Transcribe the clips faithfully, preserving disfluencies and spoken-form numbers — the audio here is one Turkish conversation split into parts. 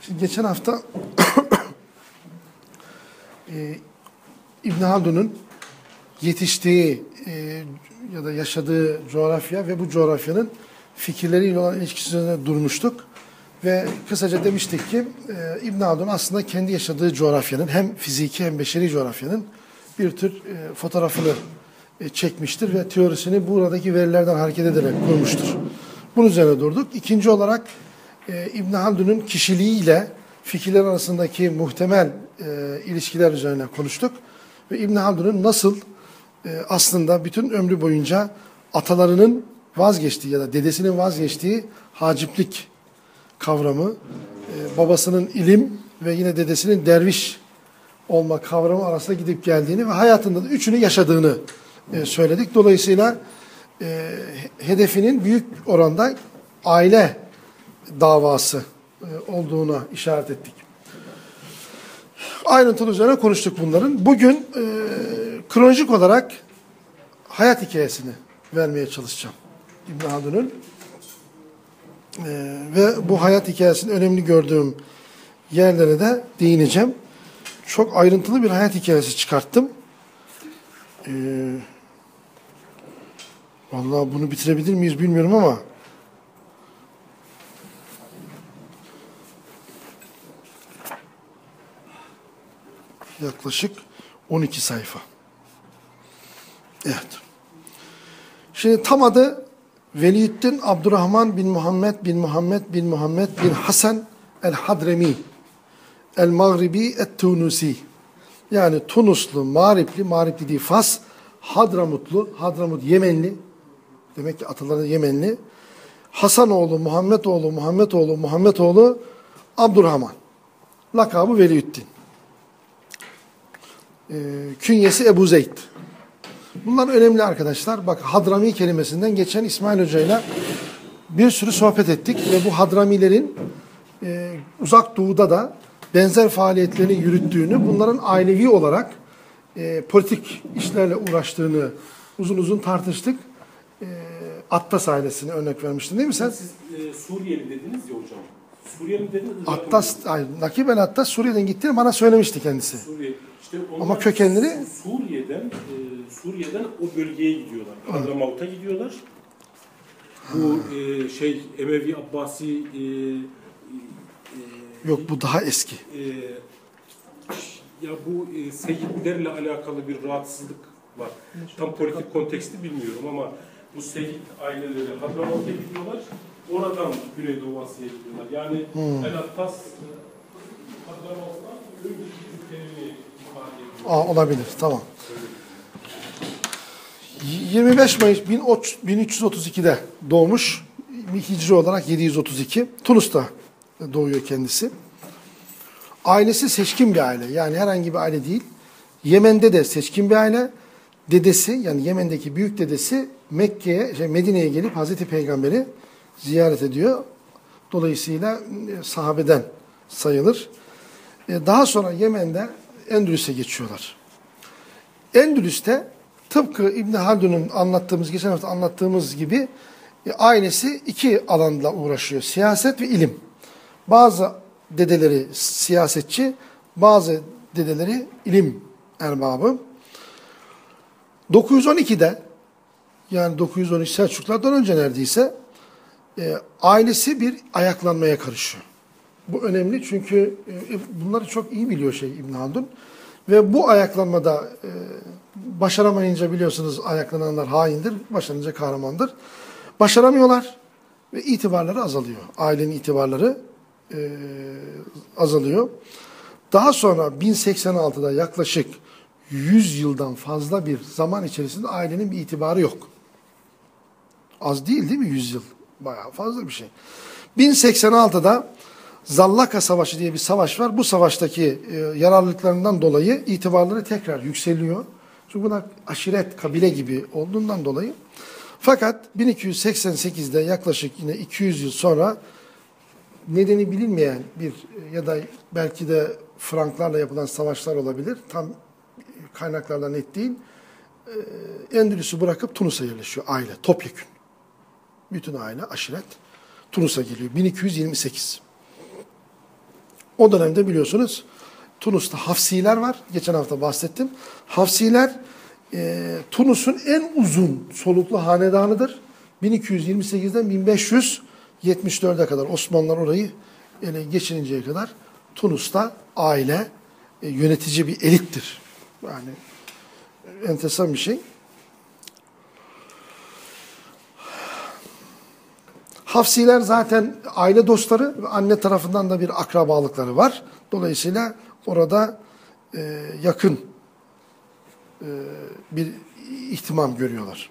Şimdi geçen hafta e, İbn Haldun'un yetiştiği e, ya da yaşadığı coğrafya ve bu coğrafyanın fikirleriyle olan ilişkisi üzerine durmuştuk. Ve kısaca demiştik ki e, İbn Haldun aslında kendi yaşadığı coğrafyanın hem fiziki hem beşeri coğrafyanın bir tür e, fotoğrafını e, çekmiştir ve teorisini buradaki verilerden hareket ederek kurmuştur. Bunun üzerine durduk. İkinci olarak e, İbn Haldun'un kişiliğiyle fikirler arasındaki muhtemel e, ilişkiler üzerine konuştuk. Ve İbn Haldun'un nasıl e, aslında bütün ömrü boyunca atalarının vazgeçtiği ya da dedesinin vazgeçtiği haciplik kavramı, e, babasının ilim ve yine dedesinin derviş olma kavramı arasında gidip geldiğini ve hayatında da üçünü yaşadığını e, söyledik. Dolayısıyla e, hedefinin büyük oranda aile davası e, olduğuna işaret ettik. Ayrıntılı üzerine konuştuk bunların. Bugün e, kronolojik olarak hayat hikayesini vermeye çalışacağım İbn Haldun'un. Ee, ve bu hayat hikayesinin önemli gördüğüm yerlere de değineceğim. Çok ayrıntılı bir hayat hikayesi çıkarttım. Ee, vallahi bunu bitirebilir miyiz bilmiyorum ama yaklaşık on iki sayfa. Evet. Şimdi tam adı Veliyüddin Abdurrahman bin Muhammed bin Muhammed bin Muhammed bin Hasan el-Hadremi el-Maghribi et-Tunusi. Yani Tunuslu, Mağripli, Mağripli değil Fas, Hadramutlu, Hadramut Yemenli, demek ki ataları Yemenli, Hasanoğlu, Muhammedoğlu, Muhammedoğlu, Muhammedoğlu Abdurrahman. Lakabı Veliyüddin. Ee, künyesi Ebu Zeyd. Bunlar önemli arkadaşlar. Bak Hadrami kelimesinden geçen İsmail Hoca ile bir sürü sohbet ettik ve bu Hadramilerin e, uzak doğuda da benzer faaliyetlerini yürüttüğünü, bunların ailevi olarak e, politik işlerle uğraştığını uzun uzun tartıştık. E, Attas ailesine örnek vermiştin değil mi sen? Siz e, Suriyeli dediniz ya hocam. Suriyeli dediniz. Attas, hayır, Nakib el Attas Suriye'den gittiğini bana söylemişti kendisi. Suriye. İşte ama kökenleri Suriye'den e, Suriye'den o bölgeye gidiyorlar. Hadramavut'a gidiyorlar. Bu e, şey Emevi Abbasi e, e, yok bu daha eski. E, ya bu e, Seyitlerle alakalı bir rahatsızlık var. Tam politik konteksti bilmiyorum ama bu Seyit aileleri Hadramavut'a gidiyorlar. Oradan Güneydoğu Asya'ya gidiyorlar. Yani hmm. El Attas Hadramavut'tan öyle bir kelime ifade ediyor. Aa, olabilir. Tamam. yirmi beş Mayıs bin üç yüz otuz iki'de doğmuş. Hicri olarak yedi yüz otuz iki. Tunus'ta doğuyor kendisi. Ailesi seçkin bir aile. Yani herhangi bir aile değil. Yemen'de de seçkin bir aile. Dedesi yani Yemen'deki büyük dedesi Mekke'ye, şey Medine'ye gelip Hazreti Peygamber'i ziyaret ediyor. Dolayısıyla sahabeden sayılır. Daha sonra Yemen'de Endülüs'e geçiyorlar. Endülüs'te tıpkı İbn Haldun'un anlattığımız, geçen hafta anlattığımız gibi e, ailesi iki alanla uğraşıyor. Siyaset ve ilim. Bazı dedeleri siyasetçi, bazı dedeleri ilim erbabı. dokuz yüz on iki'de yani dokuz yüz on üç Selçuklulardan önce neredeyse e, ailesi bir ayaklanmaya karışıyor. Bu önemli çünkü e, bunları çok iyi biliyor şey İbn Haldun. Ve bu ayaklanmada e, başaramayınca biliyorsunuz ayaklananlar haindir, başarınca kahramandır. Başaramıyorlar ve itibarları azalıyor. Ailenin itibarları e, azalıyor. Daha sonra bin seksen altı'da yaklaşık yüz yıldan fazla bir zaman içerisinde ailenin bir itibarı yok. Az değil değil mi yüz yıl? Bayağı fazla bir şey. bin seksen altı'da Zallaka Savaşı diye bir savaş var. Bu savaştaki e, yararlılıklarından dolayı itibarları tekrar yükseliyor. Çünkü bunlar aşiret, kabile gibi olduğundan dolayı. Fakat bin iki yüz seksen sekiz'de yaklaşık yine iki yüz yıl sonra nedeni bilinmeyen bir ya da belki de Franklarla yapılan savaşlar olabilir. Tam kaynaklarla net değil. E, Endülüs'ü bırakıp Tunus'a yerleşiyor aile, topyekün. Bütün aile, aşiret Tunus'a geliyor. bin iki yüz yirmi sekiz. O dönemde biliyorsunuz Tunus'ta Hafsiler var. Geçen hafta bahsettim. Hafsiler e, Tunus'un en uzun soluklu hanedanıdır. bin iki yüz yirmi sekizden bin beş yüz yetmiş dörde kadar Osmanlılar orayı ele geçirinceye kadar Tunus'ta aile e, yönetici bir elittir. Yani enteresan bir şey. Hafsiler zaten aile dostları ve anne tarafından da bir akrabalıkları var. Dolayısıyla orada e, yakın e, bir ihtimam görüyorlar.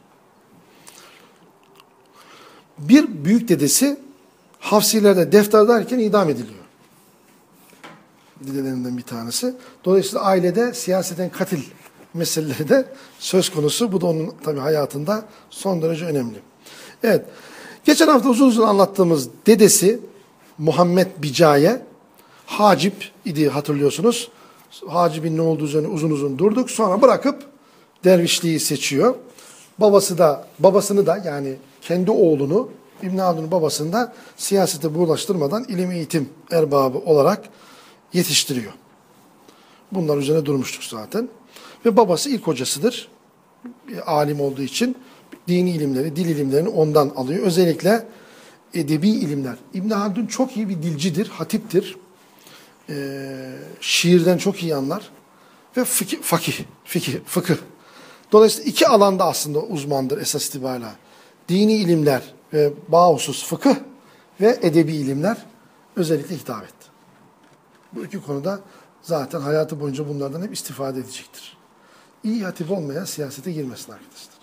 Bir büyük dedesi Hafsilerde defter derken idam ediliyor. Dedelerinden bir tanesi. Dolayısıyla ailede siyaseten katil meseleleri de söz konusu. Bu da onun tabii hayatında son derece önemli. Evet. Geçen hafta uzun uzun anlattığımız dedesi Muhammed Bicaye Hacip idi hatırlıyorsunuz. Hacib'in ne olduğu üzerine uzun uzun durduk. Sonra bırakıp dervişliği seçiyor. Babası da babasını da yani kendi oğlunu İbn Haldun'un babasını da siyasete bulaştırmadan ilim eğitim erbabı olarak yetiştiriyor. Bunlar üzerine durmuştuk zaten. Ve babası ilk hocasıdır. Bir alim olduğu için dini ilimleri, dil ilimlerini ondan alıyor. Özellikle edebi ilimler. İbn Haldun çok iyi bir dilcidir, hatiptir. Ee, şiirden çok iyi anlar. Ve fikih, fakih, fikih, fıkıh. Dolayısıyla iki alanda aslında uzmandır esas itibariyle. Dini ilimler ve bahusus fıkıh ve edebi ilimler özellikle hitap etti. Bu iki konuda zaten hayatı boyunca bunlardan hep istifade edecektir. İyi hatip olmayan siyasete girmesin arkadaşlar.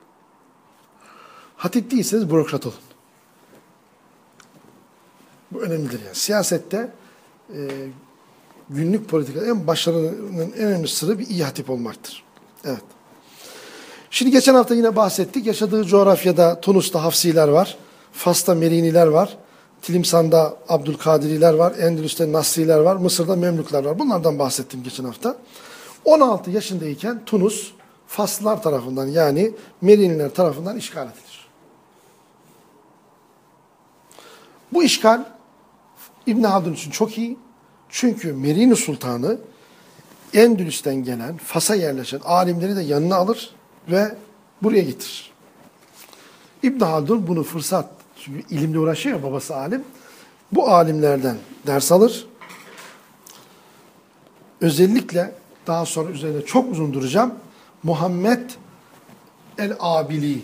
Hatip değilseniz bürokrat olun. Bu önemlidir yani. Siyasette e, günlük politikada en başarının en önemli sırrı bir iyi hatip olmaktır. Evet. Şimdi geçen hafta yine bahsettik. Yaşadığı coğrafyada Tunus'ta Hafsiler var. Fas'ta Meriniler var. Tilimsan'da Abdülkadiriler var. Endülüs'te Nasriler var. Mısır'da Memlükler var. Bunlardan bahsettim geçen hafta. on altı yaşındayken Tunus Faslılar tarafından yani Meriniler tarafından işgal edilir. Bu işgal İbn Haldun için çok iyi. Çünkü Merini Sultanı Endülüs'ten gelen, Fas'a yerleşen alimleri de yanına alır ve buraya getirir. İbn Haldun bunu fırsat, çünkü ilimle uğraşıyor ya, babası alim. Bu alimlerden ders alır. Özellikle daha sonra üzerine çok uzun duracağım. Muhammed el-Abili.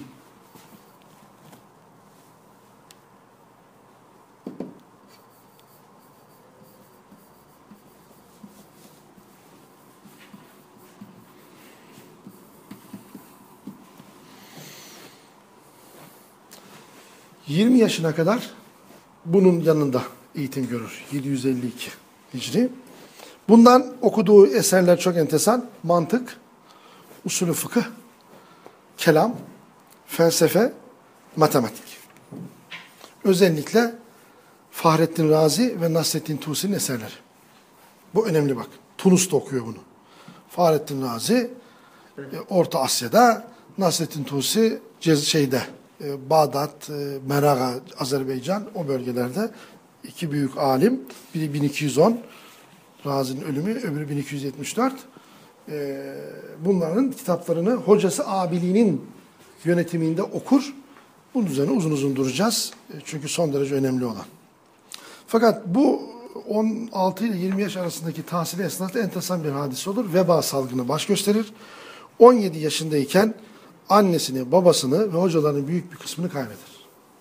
yirmi yaşına kadar bunun yanında eğitim görür. yedi yüz elli iki Hicri. Bundan okuduğu eserler çok enteresan. Mantık, usulü fıkıh, kelam, felsefe, matematik. Özellikle Fahrettin Razi ve Nasreddin Tusi'nin eserleri. Bu önemli bak. Tunus'ta okuyor bunu. Fahrettin Razi e, Orta Asya'da, Nasreddin Tusi şeyde, e, Bağdat, e, Meraga, Azerbaycan o bölgelerde iki büyük alim. Biri bin iki yüz on Razi'nin ölümü, öbürü bin iki yüz yetmiş dört. Ee, bunların kitaplarını hocası Abili'nin yönetiminde okur. Bunun üzerine uzun uzun duracağız. Çünkü son derece önemli olan. Fakat bu on altı ile yirmi yaş arasındaki tahsili esnasında enteresan bir hadise olur. Veba salgını baş gösterir. on yedi yaşındayken annesini, babasını ve hocalarının büyük bir kısmını kaybeder.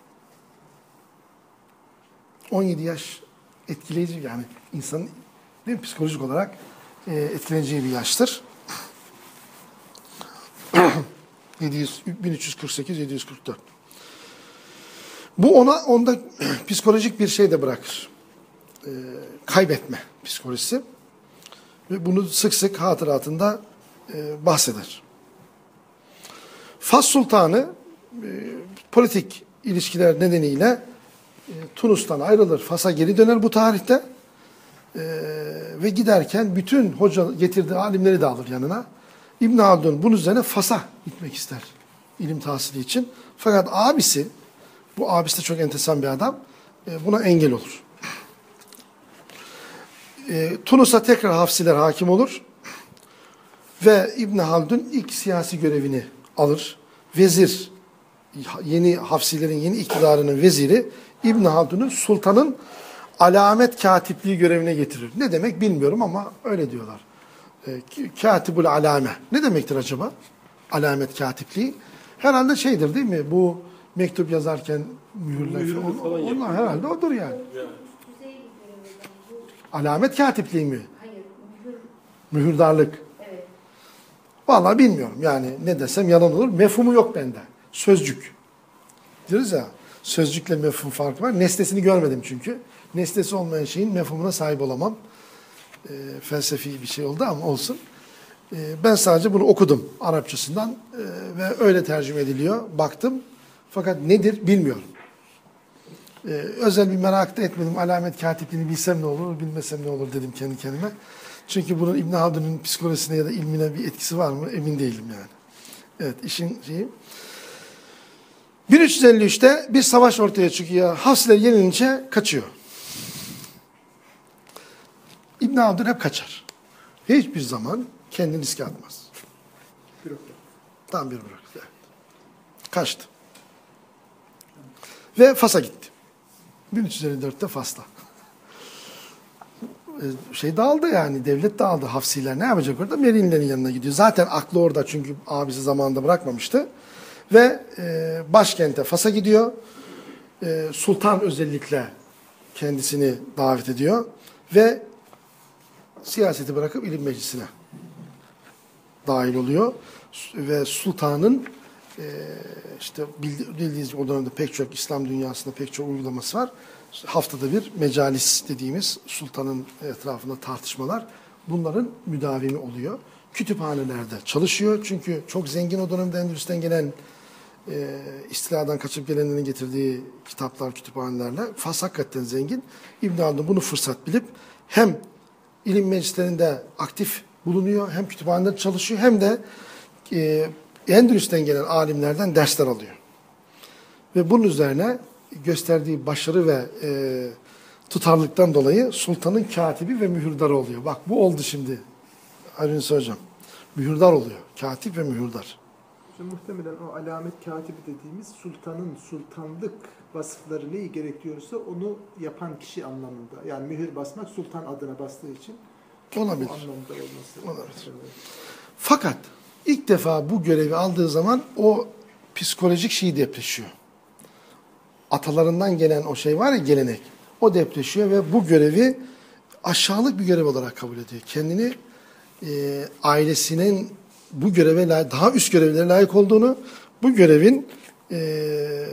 on yedi yaş etkileyici, yani insanın değil mi, psikolojik olarak e, etkileneceği bir yaştır. bin üç yüz kırk sekiz yedi yüz kırk dört. Bu ona onda psikolojik bir şey de bırakır. E, kaybetme psikolojisi. Ve bunu sık sık hatıratında e, bahseder. Fas Sultanı e, politik ilişkiler nedeniyle e, Tunus'tan ayrılır. Fas'a geri döner bu tarihte. Ee, ve giderken bütün hoca getirdiği alimleri de alır yanına. İbn Haldun bunun üzerine Fas'a gitmek ister ilim tahsili için. Fakat abisi, bu abisi de çok enteresan bir adam, e, buna engel olur. E, Tunus'a tekrar Hafsiler hakim olur. Ve İbn Haldun ilk siyasi görevini alır. Vezir, yeni Hafsilerin yeni iktidarının veziri İbn Haldun'u sultanın alamet katipliği görevine getirir. Ne demek bilmiyorum ama öyle diyorlar. E, Katibul alame. Ne demektir acaba? Alamet katipliği. Herhalde şeydir değil mi? Bu mektup yazarken mühürler falan. falan Onlar herhalde odur yani. Yani. Alamet katipliği mi? Hayır, mühür. Mühürdarlık. Evet. Vallahi bilmiyorum yani ne desem yalan olur. Mefhumu yok bende. Sözcük. Diyoruz ya sözcükle mefhum farkı var. Nesnesini görmedim çünkü. Nesnesi olmayan şeyin mefhumuna sahip olamam. E, felsefi bir şey oldu ama olsun. E, ben sadece bunu okudum Arapçasından e, ve öyle tercüme ediliyor. Baktım. Fakat nedir bilmiyorum. E, özel bir merak da etmedim. Alamet katipliğini bilsem ne olur, bilmesem ne olur dedim kendi kendime. Çünkü bunun İbn Haldun'un psikolojisine ya da ilmine bir etkisi var mı emin değilim yani. Evet işin şeyi. bin üç yüz elli üçte bir savaş ortaya çıkıyor. Hafsiler yenilince kaçıyor. İbn Haldun hep kaçar. Hiçbir zaman kendini riske atmaz. Bürokrat. Tam bir bırak. Evet. Kaçtı. Ve Fas'a gitti. bin üç yüz elli dörtte Fas'ta. Şey dağıldı yani, devlet dağıldı. Hafsiler ne yapacak orada? Merinlerin yanına gidiyor. Zaten aklı orada çünkü abisi zamanında bırakmamıştı. Ve e, başkente Fas'a gidiyor. E, Sultan özellikle kendisini davet ediyor. Ve siyaseti bırakıp ilim meclisine dahil oluyor. Ve sultanın e, işte bildiğiniz o dönemde pek çok İslam dünyasında pek çok uygulaması var. Haftada bir mecalis dediğimiz sultanın etrafında tartışmalar bunların müdavimi oluyor. Kütüphanelerde çalışıyor. Çünkü çok zengin o dönemde Endülüs'ten gelen e, istiladan kaçıp gelenlerin getirdiği kitaplar kütüphanelerle. Fas hakikaten zengin. İbn Haldun bunu fırsat bilip hem ilim meclislerinde aktif bulunuyor, hem kütüphanede çalışıyor, hem de e, Endülüs'ten gelen alimlerden dersler alıyor. Ve bunun üzerine gösterdiği başarı ve e, tutarlılıktan dolayı sultanın katibi ve mühürdarı oluyor. Bak bu oldu şimdi. Arinus Hocam. Mühürdar oluyor. Katip ve mühürdar. İşte muhtemelen o alamet katibi dediğimiz sultanın sultanlık vasıfları neyi gerekiyorsa onu yapan kişi anlamında. Yani mühür basmak sultan adına bastığı için Olabilir. o anlamda olması. Olabilir. Fakat ilk defa bu görevi aldığı zaman o psikolojik şeyi depreşiyor. Atalarından gelen o şey var ya, gelenek. O depreşiyor ve bu görevi aşağılık bir görev olarak kabul ediyor. Kendini e, ailesinin bu göreve layık, daha üst görevlere layık olduğunu, bu görevin e,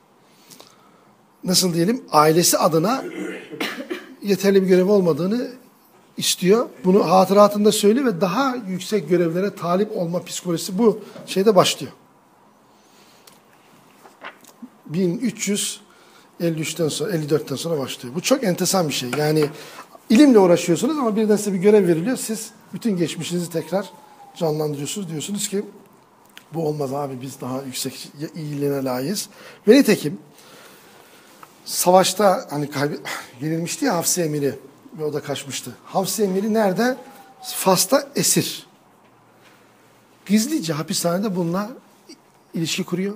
nasıl diyelim ailesi adına yeterli bir görev olmadığını istiyor. Bunu hatıratında söylüyor ve daha yüksek görevlere talip olma psikolojisi bu şeyde başlıyor. bin üç yüz elli üçten sonra, elli dörtten sonra başlıyor. Bu çok enteresan bir şey. Yani ilimle uğraşıyorsunuz ama birden size bir görev veriliyor. Siz bütün geçmişinizi tekrar canlandırıyorsunuz. Diyorsunuz ki bu olmaz abi, biz daha yüksek iyiliğine layığız. Ve nitekim savaşta hani kaybı, yenilmişti ya Hafsi Emiri ve o da kaçmıştı. Hafsi Emiri nerede? Fas'ta esir. Gizlice hapishanede bununla ilişki kuruyor.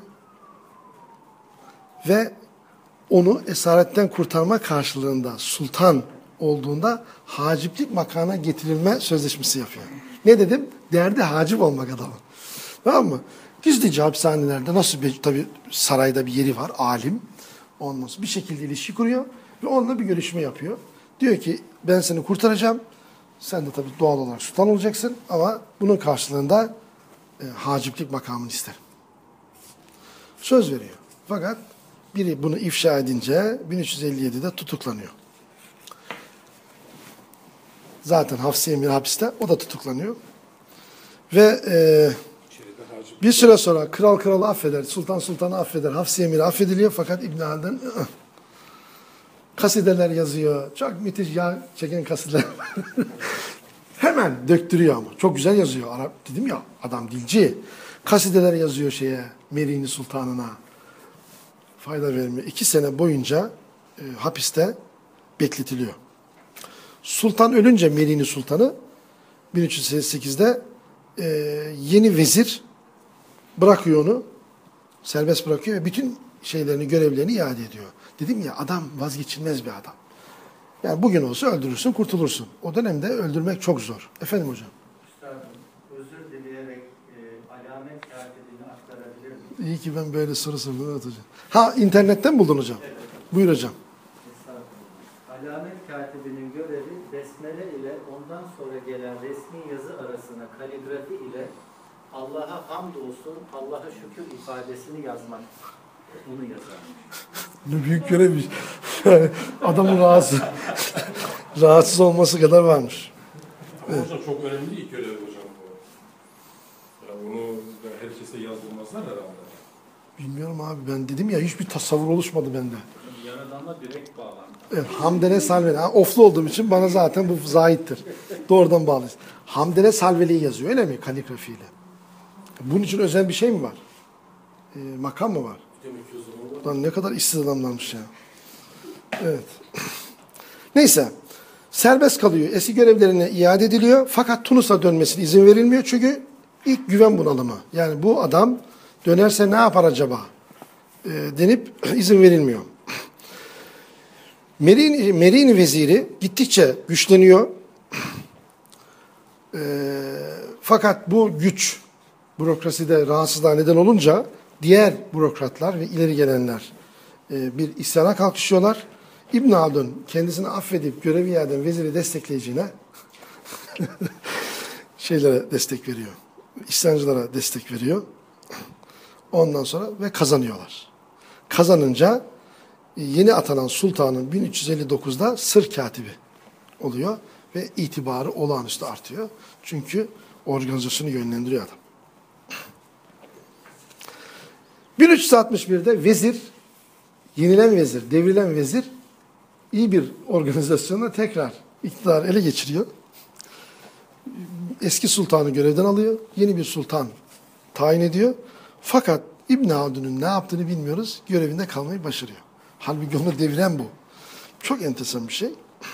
Ve onu esaretten kurtarma karşılığında sultan olduğunda haciplik makamına getirilme sözleşmesi yapıyor. Ne dedim? Derdi hacip olmak adamın. Tamam mı? Gizlice hapishanelerde nasıl bir, tabii sarayda bir yeri var, alim. Ondan sonra bir şekilde ilişki kuruyor ve onunla bir görüşme yapıyor. Diyor ki ben seni kurtaracağım. Sen de tabii doğal olarak sultan olacaksın ama bunun karşılığında e, haciplik makamını isterim. Söz veriyor. Fakat biri bunu ifşa edince bin üç yüz elli yedide tutuklanıyor. Zaten Hafsi Emir hapiste, o da tutuklanıyor. Ve e, bir süre sonra kral kralı affeder, sultan sultanı affeder, Hafsi Emir affediliyor fakat İbn Haldun ı -ı. kasideler yazıyor. Çok müthiş yağ çeken kasideler. Hemen döktürüyor ama. Çok güzel yazıyor. Arap dedim ya, adam dilci. Kasideler yazıyor şeye, Merini Sultanına. Fayda vermiyor. İki sene boyunca e, hapiste bekletiliyor. Sultan ölünce Merini Sultanı bin üç yüz sekizde e, yeni vezir bırakıyor onu. Serbest bırakıyor ve bütün şeylerini, görevlerini iade ediyor. Dedim ya, adam vazgeçilmez bir adam. Yani bugün olsa öldürürsün, kurtulursun. O dönemde öldürmek çok zor. Efendim hocam. Üstadım, özür dileyerek e, alamet katibini aktarabilir miyim? İyi ki ben böyle soru sordum hocam. Ha, internetten mi buldun hocam? Evet. Buyur hocam. Estağfurullah. Alamet katibinin görevi besmele ile ondan sonra gelen resmi yazı arasına kaligrafi ile Allah'a hamdolsun, Allah'a şükür ifadesini yazmak. Bunu yazarmış. Ne büyük görevmiş. Adamın rahatsız, rahatsız olması kadar varmış. Ama hocam çok önemli bir görev hocam bu. Ya bunu herkese yazdırmazlar herhalde. Bilmiyorum abi, ben dedim ya, hiçbir tasavvur oluşmadı bende. Yaradanla direkt bağlantı. Evet, Hamdele Salveli. Ha, oflu olduğum için bana zaten bu zahittir. Doğrudan bağlıyız. Hamdele Salveli'yi yazıyor öyle mi? Kaligrafiyle. Bunun için özel bir şey mi var? E, makam mı var? Demek ki o zaman Lan ne kadar işsiz adamlarmış ya. Evet. Neyse. Serbest kalıyor. Eski görevlerine iade ediliyor. Fakat Tunus'a dönmesine izin verilmiyor. Çünkü ilk güven bunalımı. Yani bu adam dönerse ne yapar acaba? E, denip izin verilmiyor. Merini, Merini veziri gittikçe güçleniyor. E, fakat bu güç bürokraside rahatsızlığa neden olunca diğer bürokratlar ve ileri gelenler e, bir isyana kalkışıyorlar. İbn Haldun kendisini affedip görevi yerden veziri destekleyeceğine şeylere destek veriyor. İsyancılara destek veriyor. Ondan sonra ve kazanıyorlar. Kazanınca yeni atanan sultanın bin üç yüz elli dokuzda sır katibi oluyor ve itibarı olağanüstü artıyor. Çünkü organizasyonu yönlendiriyor adam. bin üç yüz altmış birde vezir, yenilen vezir, devrilen vezir iyi bir organizasyonla tekrar iktidarı ele geçiriyor. Eski sultanı görevden alıyor, yeni bir sultan tayin ediyor. Fakat İbn Haldun'un ne yaptığını bilmiyoruz, görevinde kalmayı başarıyor. Halbuki onu deviren bu. Çok enteresan bir şey.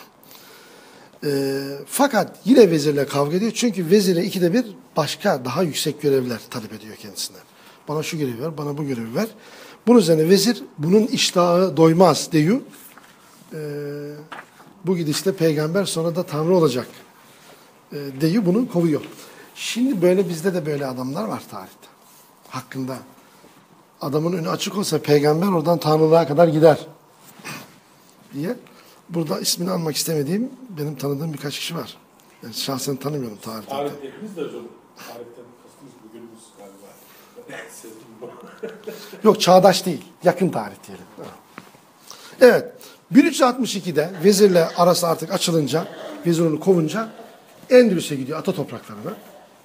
E, fakat yine vezirle kavga ediyor. Çünkü vezire ikide bir başka daha yüksek görevler talep ediyor kendisinden. Bana şu görevi ver, bana bu görevi ver. Bunun üzerine vezir bunun iştahı doymaz diyor. E, bu gidişle peygamber sonra da tanrı olacak e, diyor, bunu kovuyor. Şimdi böyle bizde de böyle adamlar var tarihte. Hakkında. Adamın önü açık olsa peygamber oradan tanrılığa kadar gider diye. Burada ismini almak istemediğim, benim tanıdığım birkaç kişi var. Yani şahsen tanımıyorum tarihte. tarih dediniz de hocam. Tarihten kastınız bugünümüz galiba. Sezdim bu. Yok, çağdaş değil. Yakın tarih diyelim. Evet. bin üç yüz altmış ikide vezirle arası artık açılınca, vezir onu kovunca Endülüs'e gidiyor, ata topraklarına.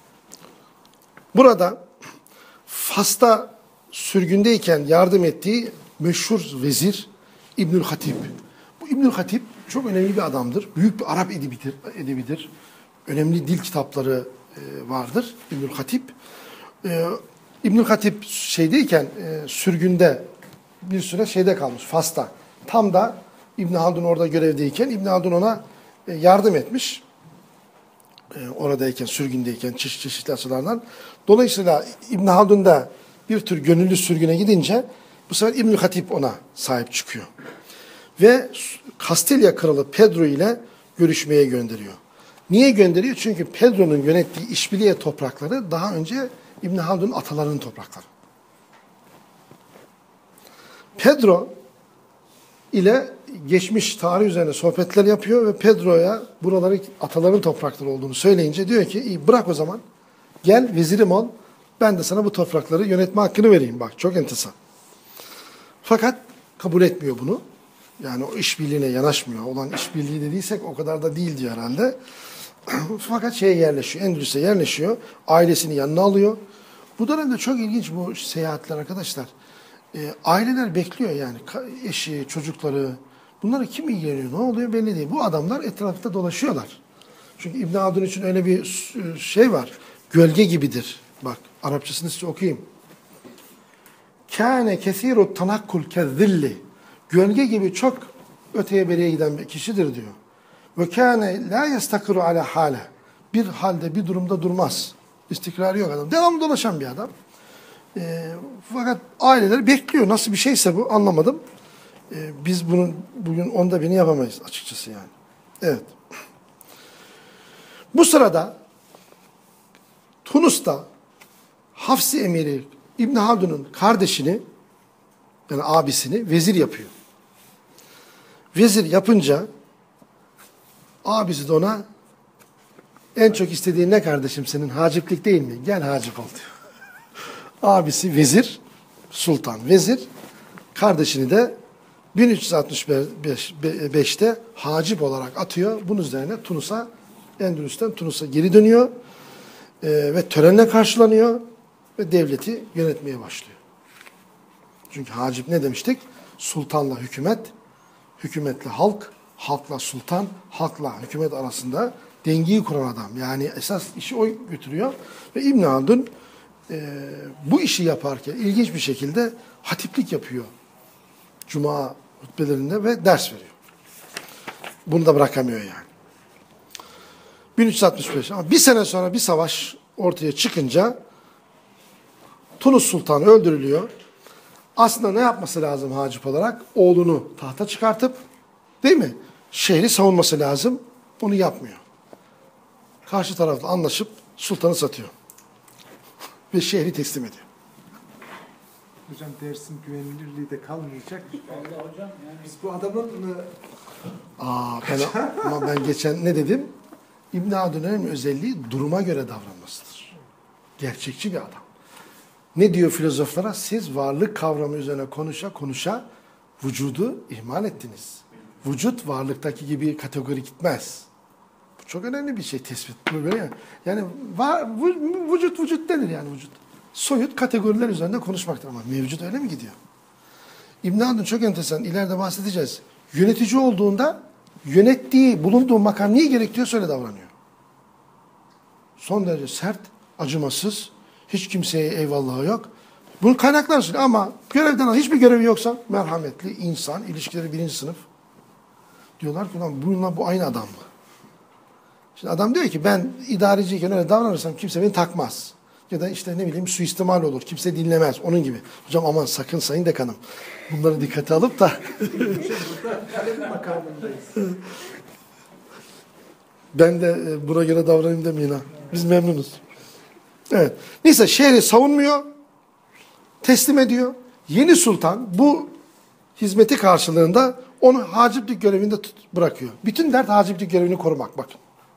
Burada Fas'ta sürgündeyken yardım ettiği meşhur vezir İbnül Hatip. Bu İbnül Hatip çok önemli bir adamdır. Büyük bir Arap edebidir. edebidir. Önemli dil kitapları e, vardır İbnül Hatip. E, İbnül Hatip şeydeyken e, sürgünde bir süre şeyde kalmış, Fas'ta. Tam da İbn Haldun orada görevdeyken İbn Haldun ona e, yardım etmiş. E, oradayken, sürgündeyken çeşitli çeşitli açılardan. Dolayısıyla İbn Haldun da bir tür gönüllü sürgüne gidince bu sefer İbnül Hatip ona sahip çıkıyor. Ve Kastilya kralı Pedro ile görüşmeye gönderiyor. Niye gönderiyor? Çünkü Pedro'nun yönettiği İşbiliye toprakları daha önce İbn Haldun'un atalarının toprakları. Pedro ile geçmiş tarih üzerine sohbetler yapıyor ve Pedro'ya buraları ataların toprakları olduğunu söyleyince diyor ki iyi, bırak o zaman, gel vezirim ol, ben de sana bu toprakları yönetme hakkını vereyim. Bak çok enteresan. Fakat kabul etmiyor bunu. Yani o işbirliğine yanaşmıyor. Olan işbirliği dediysek o kadar da değil diyor herhalde. Fakat şeye yerleşiyor, Endülüs'e yerleşiyor. Ailesini yanına alıyor. Bu dönemde çok ilginç bu seyahatler arkadaşlar. E, aileler bekliyor yani. Eşi, çocukları. Bunları kim ilgileniyor, ne oluyor belli değil. Bu adamlar etrafta dolaşıyorlar. Çünkü İbn Haldun için öyle bir şey var. Gölge gibidir. Bak Arapçasını size okuyayım. Kâne kesîru tanakkul kezzilli. Gölge gibi çok öteye beriye giden bir kişidir diyor. Ve kâne lâ yestakiru alâ hâle. Bir halde, bir durumda durmaz. İstikrarı yok adam. Devamlı dolaşan bir adam. E, fakat aileler bekliyor. Nasıl bir şeyse bu anlamadım. E, biz bunun bugün onda birini yapamayız açıkçası yani. Evet. Bu sırada Tunus'ta Hafs-ı Emiri İbn Haldun'un kardeşini, yani abisini vezir yapıyor. Vezir yapınca abisi de ona en çok istediğin ne kardeşim senin? Haciplik değil mi? Gel hacip ol diyor. Abisi vezir, sultan vezir, kardeşini de bin üç yüz altmış beşte hacip olarak atıyor. Bunun üzerine Tunus'a, Endülüs'ten Tunus'a geri dönüyor ee, ve törenle karşılanıyor ve devleti yönetmeye başlıyor. Çünkü hacip ne demiştik? Sultanla hükümet, hükümetle halk, halkla sultan, halkla hükümet arasında dengeyi kuran adam. Yani esas işi o götürüyor. Ve İbn Haldun e, bu işi yaparken ilginç bir şekilde hatiplik yapıyor. Cuma hutbelerinde ve ders veriyor. Bunu da bırakamıyor yani. bin üç yüz altmış beş ama bir sene sonra bir savaş ortaya çıkınca Tunus Sultanı öldürülüyor. Aslında ne yapması lazım hacip olarak? Oğlunu tahta çıkartıp, değil mi? Şehri savunması lazım. Onu yapmıyor. Karşı tarafla anlaşıp sultanı satıyor. Ve şehri teslim ediyor. Hocam dersin güvenilirliği de kalmayacak. Vallahi hocam yani Biz bu adamın Aa, ben, ama ben geçen ne dedim? İbn Haldun'un özelliği duruma göre davranmasıdır. Gerçekçi bir adam. Ne diyor filozoflara? Siz varlık kavramı üzerine konuşa konuşa vücudu ihmal ettiniz. Vücut varlıktaki gibi kategori gitmez. Bu çok önemli bir şey tespit. Böyle yani. Yani var, vücut vücut denir yani vücut. Soyut kategoriler üzerinde konuşmaktır ama mevcut öyle mi gidiyor? İbn Haldun çok enteresan. İleride bahsedeceğiz. Yönetici olduğunda yönettiği, bulunduğu makam niye gerekiyorsa öyle davranıyor. Son derece sert, acımasız, hiç kimseye eyvallahı yok. Bunu kaynaklarsın ama görevden hiçbir görevi yoksa merhametli, insan, ilişkileri birinci sınıf. Diyorlar ki lan bununla bu aynı adam mı? Şimdi adam diyor ki ben idareciyken öyle davranırsam kimse beni takmaz. Ya da işte ne bileyim suistimal olur, kimse dinlemez onun gibi. Hocam aman sakın sayın dekanım. Bunları dikkate alıp da makamındayız. ben de buna göre davranayım demeyin ha. Biz memnunuz. Evet. Neyse şehri savunmuyor. Teslim ediyor. Yeni sultan bu hizmeti karşılığında onu haciplik görevinde tut, bırakıyor. Bütün dert haciplik görevini korumak bakın.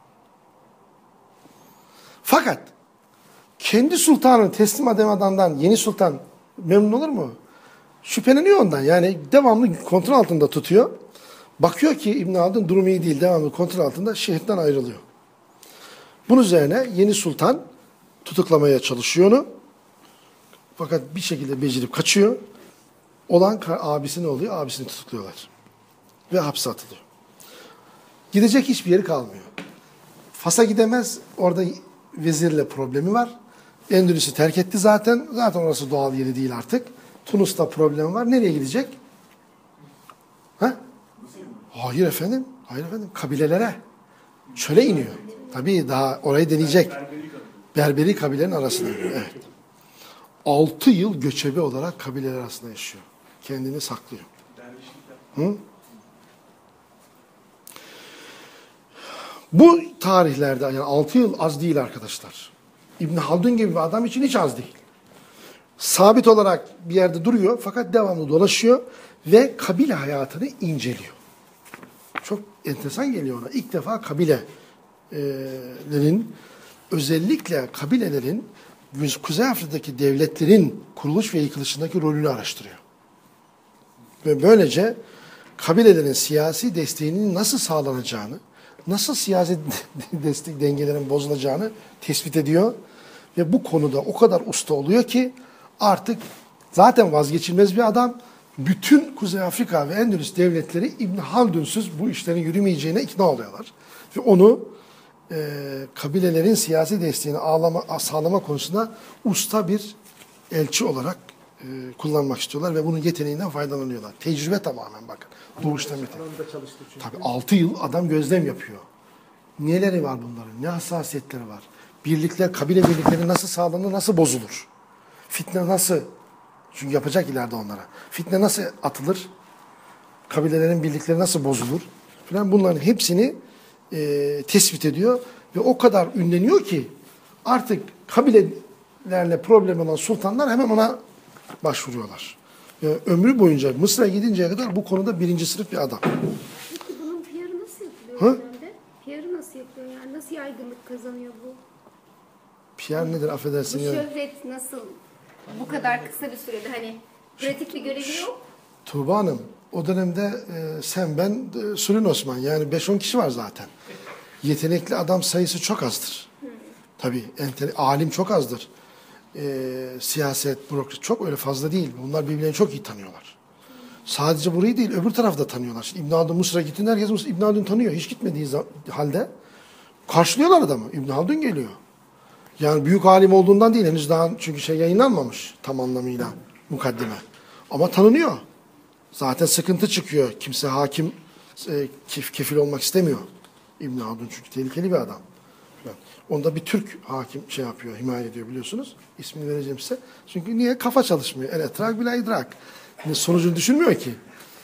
Fakat kendi sultanını teslim eden adamdan yeni sultan memnun olur mu? Şüpheleniyor ondan. Yani devamlı kontrol altında tutuyor. Bakıyor ki İbn Haldun durum iyi değil. Devamlı kontrol altında şehirden ayrılıyor. Bunun üzerine yeni sultan tutuklamaya çalışıyor onu. Fakat bir şekilde becerip kaçıyor. Olan abisi ne oluyor? Abisini tutukluyorlar. Ve hapse atılıyor. Gidecek hiçbir yeri kalmıyor. Fas'a gidemez. Orada vezirle problemi var. Endülüs'ü terk etti zaten. Zaten orası doğal yeri değil artık. Tunus'ta problem var. Nereye gidecek? Ha? Hayır efendim. Hayır efendim. Kabilelere. Çöle iniyor. Tabii daha orayı deneyecek. Berberi kabilenin arasında. Evet. Altı yıl göçebe olarak kabileler arasında yaşıyor. Kendini saklıyor. Hı? Bu tarihlerde yani altı yıl az değil arkadaşlar. İbn Haldun gibi bir adam için hiç az değil. Sabit olarak bir yerde duruyor fakat devamlı dolaşıyor ve kabile hayatını inceliyor. Çok enteresan geliyor ona. İlk defa kabilelerin, özellikle kabilelerin Kuzey Afrika'daki devletlerin kuruluş ve yıkılışındaki rolünü araştırıyor. Ve böylece kabilelerin siyasi desteğinin nasıl sağlanacağını, nasıl siyasi destek dengelerin bozulacağını tespit ediyor. Ve bu konuda o kadar usta oluyor ki artık zaten vazgeçilmez bir adam. Bütün Kuzey Afrika ve Endülüs devletleri İbn Haldun'suz bu işlerin yürümeyeceğine ikna oluyorlar. Ve onu e, kabilelerin siyasi desteğini ağlama, sağlama konusunda usta bir elçi olarak e, kullanmak istiyorlar ve bunun yeteneğinden faydalanıyorlar. Tecrübe tamamen bakın. Doğuştan yetenek. Alanında çalıştı çünkü. Tabii altı yıl adam gözlem yapıyor. Neleri var bunların? Ne hassasiyetleri var? Birlikler, kabile birlikleri nasıl sağlanır, nasıl bozulur? Fitne nasıl? Çünkü yapacak ileride onlara. Fitne nasıl atılır? Kabilelerin birlikleri nasıl bozulur? Falan bunların hepsini e, tespit ediyor. Ve o kadar ünleniyor ki artık kabilelerle problem olan sultanlar hemen ona başvuruyorlar. Ve ömrü boyunca Mısır'a gidinceye kadar bu konuda birinci sınıf bir adam. Peki bunun P R'ı nasıl yapılıyor Ha? o dönemde? P R'ı nasıl yapıyor yani? Nasıl yaygınlık kazanıyor bu? P R nedir Bu affedersin ya? şöhret nasıl bu kadar kısa bir sürede hani pratik bir görevi yok? Tuğba Hanım, o dönemde e, sen, ben, e, Sülün Osman yani beş on kişi var zaten. Yetenekli adam sayısı çok azdır. Tabii entele- alim çok azdır. E, siyaset, bürokrasi çok öyle fazla değil. Bunlar birbirlerini çok iyi tanıyorlar. Sadece burayı değil, öbür tarafı da tanıyorlar. Şimdi İbn Haldun Mısır'a gittiğinde herkes Mısır, İbn Haldun tanıyor. Hiç gitmediği za- halde karşılıyorlar adamı. İbn Haldun geliyor. Yani büyük alim olduğundan değil, henüz daha çünkü şey yayınlanmamış tam anlamıyla mukaddime. Ama tanınıyor. Zaten sıkıntı çıkıyor. Kimse hakim e, kef, kefil olmak istemiyor. İbn Haldun çünkü tehlikeli bir adam. Falan. Onda bir Türk hakim şey yapıyor, himaye ediyor biliyorsunuz. İsmini vereceğim size. Çünkü niye? Kafa çalışmıyor. El etrak bile idrak. Yani sonucunu düşünmüyor ki.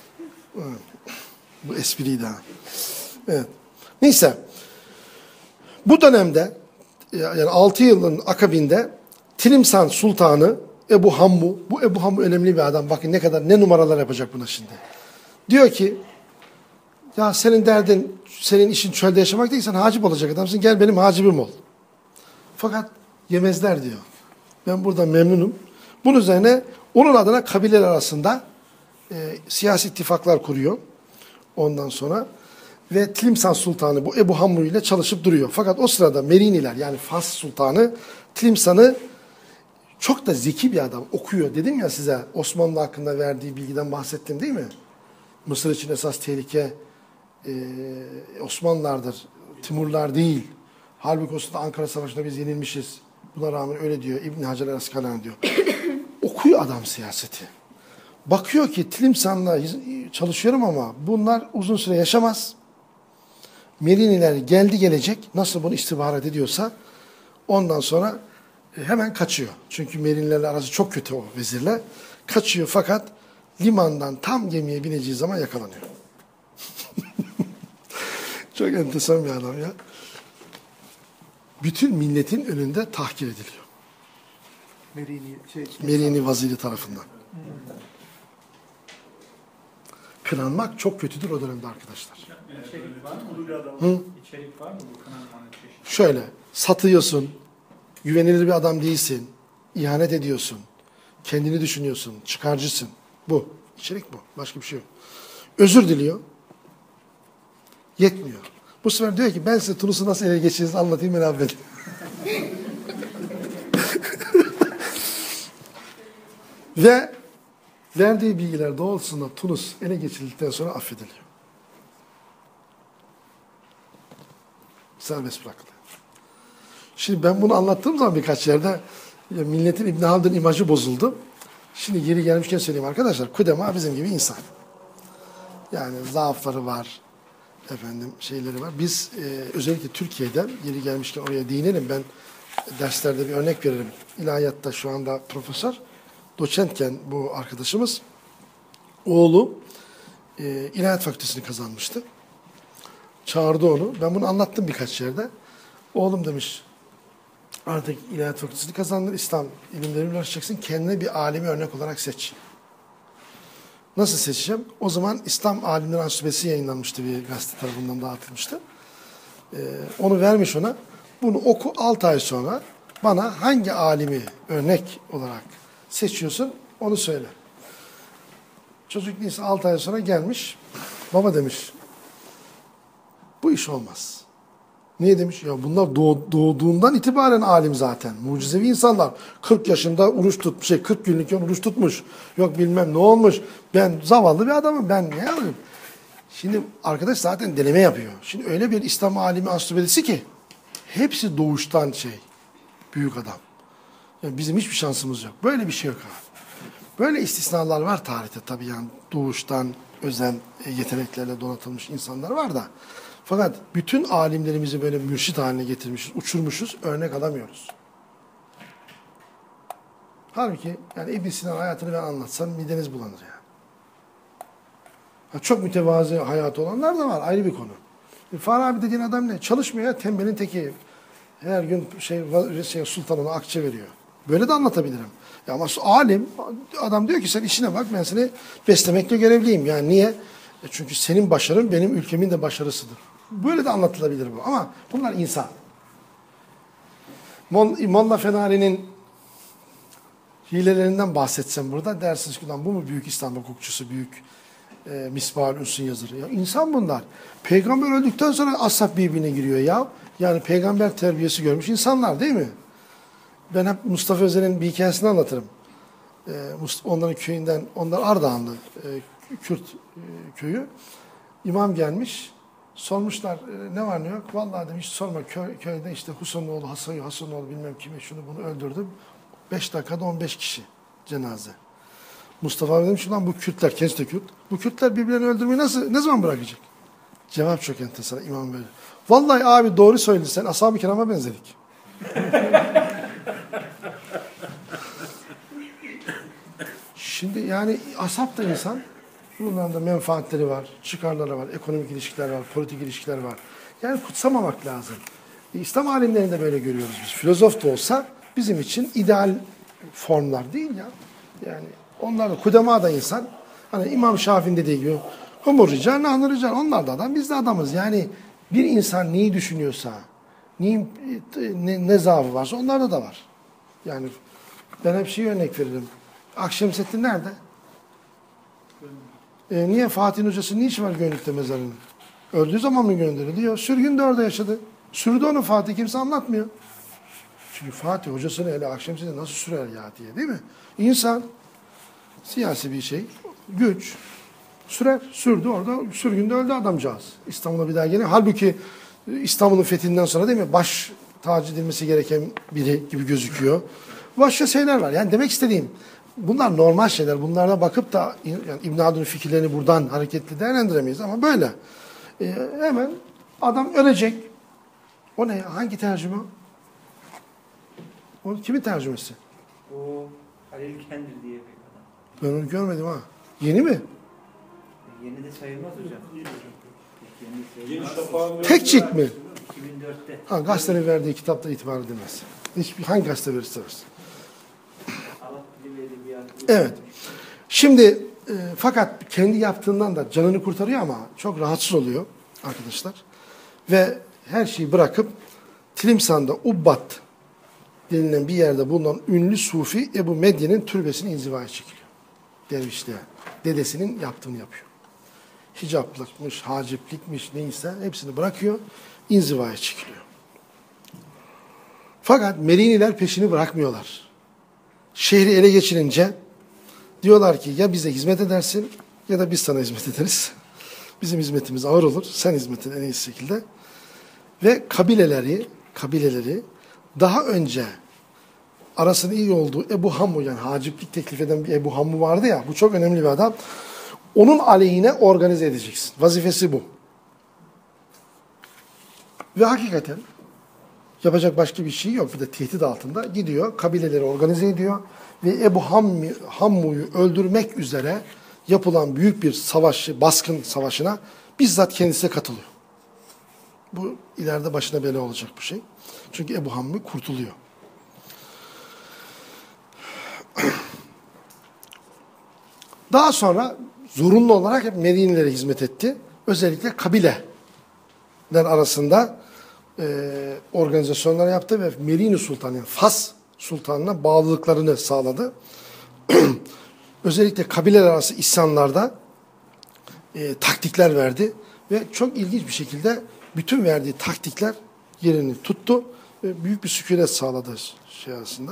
Bu espriyi daha. Evet. Neyse. Bu dönemde yani altı yılın akabinde Tilimsan Sultanı Ebu Hammu, bu Ebu Hammu önemli bir adam. Bakın ne kadar ne numaralar yapacak buna şimdi. Diyor ki ya senin derdin, senin işin çölde yaşamak değil, sen hacip olacak adamsın. Gel benim hacibim ol. Fakat yemezler diyor. Ben buradan memnunum. Bunun üzerine onun adına kabileler arasında e, siyasi ittifaklar kuruyor. Ondan sonra ve Tilimsan Sultanı bu Ebu Hammu ile çalışıp duruyor. Fakat o sırada Meriniler yani Fas Sultanı Tilimsan'ı çok da zeki bir adam okuyor. Dedim ya size Osmanlı hakkında verdiği bilgiden bahsettim değil mi? Mısır için esas tehlike e, Osmanlılardır. Timurlar değil. Halbuki o sırada Ankara Savaşı'nda biz yenilmişiz. Buna rağmen öyle diyor. İbn Hacer el-Askalani diyor. Okuyor adam siyaseti. Bakıyor ki Tilimsan'la çalışıyorum ama bunlar uzun süre yaşamaz. Meriniler geldi gelecek. Nasıl bunu istihbarat ediyorsa ondan sonra hemen kaçıyor. Çünkü Merinilerle arası çok kötü o vezirle. Kaçıyor fakat limandan tam gemiye bineceği zaman yakalanıyor. Çok enteresan bir adam ya. Bütün milletin önünde tahkir ediliyor. Merini, şey, Merini vaziri tarafından. Kınanmak çok kötüdür o dönemde arkadaşlar. İçerik var mı? Hı? İçerik var mı bu kınanmanın çeşidi? Şöyle, satıyorsun, güvenilir bir adam değilsin, ihanet ediyorsun, kendini düşünüyorsun, çıkarcısın. Bu, içerik bu, başka bir şey yok. Özür diliyor, yetmiyor. Bu sefer diyor ki ben size Tunus'u nasıl ele geçireceğiz anlatayım ben affedin. Ve verdiği bilgiler doğrultusunda Tunus ele geçirildikten sonra affediliyor. Serbest bırakılıyor. Şimdi ben bunu anlattığım zaman birkaç yerde ya milletin İbn Haldun imajı bozuldu. Şimdi geri gelmişken söyleyeyim arkadaşlar. Kudema bizim gibi insan. Yani zaafları var. Efendim şeyleri var. Biz e, özellikle Türkiye'de geri gelmişken oraya değinelim. Ben derslerde bir örnek veririm. İlahiyatta şu anda profesör. Doçentken bu arkadaşımız oğlu e, İlahiyat Fakültesini kazanmıştı. Çağırdı onu. Ben bunu anlattım birkaç yerde. Oğlum demiş artık İlahiyat Fakültesini kazandın. İslam ilimleriyle uğraşacaksın. Kendine bir alimi örnek olarak seç. Nasıl seçeceğim? O zaman İslam Alimleri Ansiklopedisi yayınlanmıştı. Bir gazete tarafından dağıtılmıştı. Ee, onu vermiş ona. Bunu oku altı ay sonra bana hangi alimi örnek olarak seçiyorsun onu söyle. Çocuk neyse altı ay sonra gelmiş. Baba demiş bu iş olmaz. Niye demiş? Ya bunlar doğ, doğduğundan itibaren alim zaten. Mucizevi insanlar. kırk yaşında oruç tutmuş. Şey, kırk günlükken oruç tutmuş. Yok bilmem ne olmuş. Ben zavallı bir adamım. Ben ne alayım? Şimdi arkadaş zaten deneme yapıyor. Şimdi öyle bir İslam alimi ansiklopedisi ki hepsi doğuştan şey. Büyük adam. Yani bizim hiçbir şansımız yok. Böyle bir şey yok abi. Böyle istisnalar var tarihte tabii, yani doğuştan özel yeteneklerle donatılmış insanlar var da. Fakat bütün alimlerimizi böyle mürşit haline getirmişiz, uçurmuşuz, örnek alamıyoruz. Halbuki yani İbn Sina'nın hayatını ben anlatsam mideniz bulanır yani. Ha, çok mütevazı hayatı olanlar da var, ayrı bir konu. Farabi dediğin adam ne? Çalışmıyor ya, tembelin teki. Her gün şey, şey sultanına akçe veriyor. Böyle de anlatabilirim. Ya ama alim, adam diyor ki sen işine bak, ben seni beslemekle görevliyim. Yani niye? E çünkü senin başarın benim ülkemin de başarısıdır. Böyle de anlatılabilir bu. Ama bunlar insan. Molla Fenari'nin hilelerinden bahsetsem burada dersiniz ki lan bu mu büyük İslam hukukçusu, büyük e, Misbah-ül Ünsün yazarı. Ya insan bunlar. Peygamber öldükten sonra ashab birbirine giriyor ya. Yani peygamber terbiyesi görmüş insanlar değil mi? Ben hep Mustafa Özel'in bir hikayesini anlatırım. Ee, onların köyünden, onlar Ardahanlı e, Kürt e, köyü. İmam gelmiş, sormuşlar e, ne var ne yok. Vallahi demiş sorma, köy, köyde işte Husanoğlu, Hasan, Hasanoğlu bilmem kimi şunu bunu öldürdüm. Beş dakikada on beş kişi cenaze. Mustafa abi demiş ulan bu Kürtler, kendisi de Kürt. Bu Kürtler birbirlerini öldürmeyi nasıl, ne zaman bırakacak? Cevap çok enteresan İmam böyle. Vallahi abi doğru söyledin, sen ashab-ı kirama benzedik. Şimdi yani ashab da insan, bunların da menfaatleri var, çıkarları var, ekonomik ilişkiler var, politik ilişkiler var. Yani kutsamamak lazım. İslam alimlerini de böyle görüyoruz biz. Filozof da olsa bizim için ideal formlar değil ya. Yani onlar da kudema da insan. Hani İmam Şafii'nin dediği gibi humur rical, nahnu rical. Onlar da adam, biz de adamız. Yani bir insan neyi düşünüyorsa, neyin, ne, ne zaafı varsa onlarda da var. Yani ben hep şey örnek veririm. Akşemseddin nerede? E, niye Fatih'in hocası niçin var Gönlük'te mezarının? Öldüğü zaman mı gönderiliyor? Sürgün de orada yaşadı. Sürdü onu Fatih, kimse anlatmıyor. Çünkü Fatih hocasını hele Akşemseddin nasıl sürer ya diye, değil mi? İnsan, siyasi bir şey, güç, sürer, sürdü orada, sürgünde öldü adamcağız. İstanbul'a bir daha geliyor. Halbuki İstanbul'un fethinden sonra değil mi? Baş tacı edilmesi gereken biri gibi gözüküyor. Başka şeyler var. Yani demek istediğim, bunlar normal şeyler. Bunlara bakıp da yani İbn Haldun'un fikirlerini buradan hareketli değerlendiremeyiz ama böyle. Ee, hemen adam ölecek. O ne? Hangi tercüme? O kimin tercümesi? O Halil Kendir diye bir adam. Ben onu görmedim ha. Yeni mi? Yeni de sayılmaz hocam. Yeni Yeni sayılmaz. Şafak'ın Tek cilt mi? iki bin dörtte. Ha, gazetenin verdiği kitapta itibar edilmez. Hiçbir, hangi gazete verirse versin. Arap dili ve edebiyatı. Evet. Şimdi e, fakat kendi yaptığından da canını kurtarıyor ama çok rahatsız oluyor arkadaşlar. Ve her şeyi bırakıp Tlimsan'da Ubbat denilen bir yerde bulunan ünlü Sufi Ebu Medye'nin türbesine inzivaya çekiliyor. Dervişliğe. Dedesinin yaptığını yapıyor. Hicaplıkmış, haciplikmiş neyse hepsini bırakıyor, inzivaya çekiliyor. Fakat Meriniler peşini bırakmıyorlar. Şehri ele geçirince diyorlar ki ya bize hizmet edersin ya da biz sana hizmet ederiz. Bizim hizmetimiz ağır olur, sen hizmetin en iyi şekilde. Ve kabileleri, kabileleri daha önce arasının iyi olduğu Ebu Hammu, yani haciplik teklif eden bir Ebu Hammu vardı ya, bu çok önemli bir adam. Onun aleyhine organize edeceksin. Vazifesi bu. Ve hakikaten yapacak başka bir şey yok. Bir de tehdit altında gidiyor, kabileleri organize ediyor ve Ebu Hammu, Hammu'yu öldürmek üzere yapılan büyük bir savaşı, baskın savaşına bizzat kendisi katılıyor. Bu ileride başına bela olacak bu şey. Çünkü Ebu Hammu kurtuluyor. Daha sonra zorunlu olarak hep Medinelilere hizmet etti. Özellikle kabileler arasında e, organizasyonlar yaptı ve Merini Sultanı, yani Fas Sultanı'na bağlılıklarını sağladı. Özellikle kabileler arası isyanlarda e, taktikler verdi ve çok ilginç bir şekilde bütün verdiği taktikler yerini tuttu ve büyük bir sükunet sağladı şey arasında.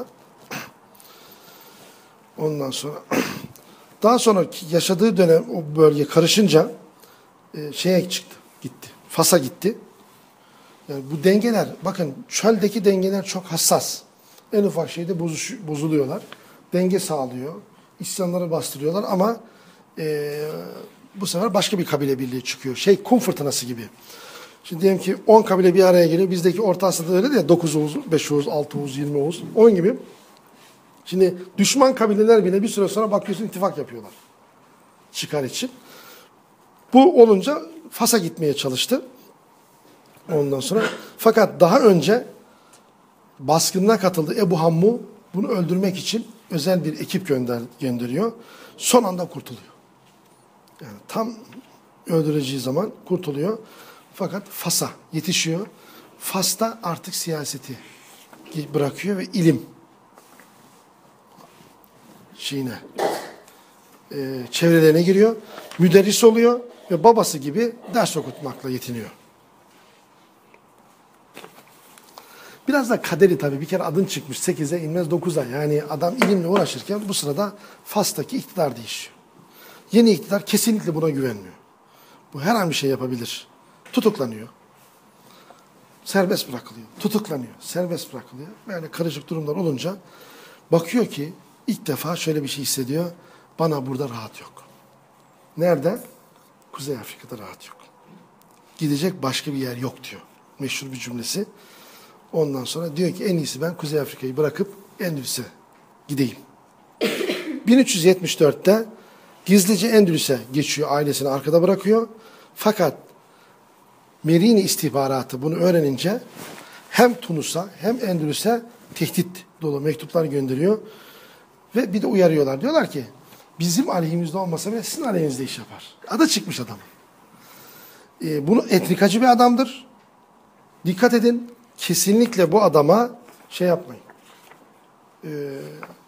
Ondan sonra daha sonra yaşadığı dönem o bölge karışınca e, şeye çıktı, gitti. Fas'a gitti. Yani bu dengeler, bakın çöldeki dengeler çok hassas. En ufak şeyde bozuş, bozuluyorlar. Denge sağlıyor. isyanları bastırıyorlar ama e, bu sefer başka bir kabile birliği çıkıyor. Şey kum fırtınası gibi. Şimdi diyelim ki on kabile bir araya geliyor. Bizdeki Orta Asya'da öyle de dokuz Oğuz, beş Oğuz, altı Oğuz, yirmi Oğuz. Onun gibi. Şimdi düşman kabileler bile bir süre sonra bakıyorsun ittifak yapıyorlar. Çıkar için. Bu olunca Fas'a gitmeye çalıştı. Ondan sonra. Fakat daha önce baskınına katıldı Ebu Hammu. Bunu öldürmek için özel bir ekip gönder, gönderiyor. Son anda kurtuluyor. Yani tam öldüreceği zaman kurtuluyor. Fakat Fas'a yetişiyor. Fas'ta artık siyaseti bırakıyor ve ilim şeyine e, çevrelerine giriyor. Müderris oluyor ve babası gibi ders okutmakla yetiniyor. Biraz da kaderi tabii. Bir kere adın çıkmış. sekize inmez dokuza. Yani adam ilimle uğraşırken bu sırada Fas'taki iktidar değişiyor. Yeni iktidar kesinlikle buna güvenmiyor. Bu her an bir şey yapabilir. Tutuklanıyor. Serbest bırakılıyor. Tutuklanıyor. Serbest bırakılıyor. Böyle karışık durumlar olunca bakıyor ki ilk defa şöyle bir şey hissediyor. Bana burada rahat yok. Nerede? Kuzey Afrika'da rahat yok. Gidecek başka bir yer yok diyor. Meşhur bir cümlesi. Ondan sonra diyor ki en iyisi ben Kuzey Afrika'yı bırakıp Endülüs'e gideyim. bin üç yüz yetmiş dörtte gizlice Endülüs'e geçiyor. Ailesini arkada bırakıyor. Fakat Merini istihbaratı bunu öğrenince hem Tunus'a hem Endülüs'e tehdit dolu mektuplar gönderiyor. Ve bir de uyarıyorlar. Diyorlar ki bizim aleyhimizde olmasa bile sizin aleyhinizde iş yapar. Adı çıkmış adam. Ee, bunu entrikacı bir adamdır. Dikkat edin. Kesinlikle bu adama şey yapmayın. Ee,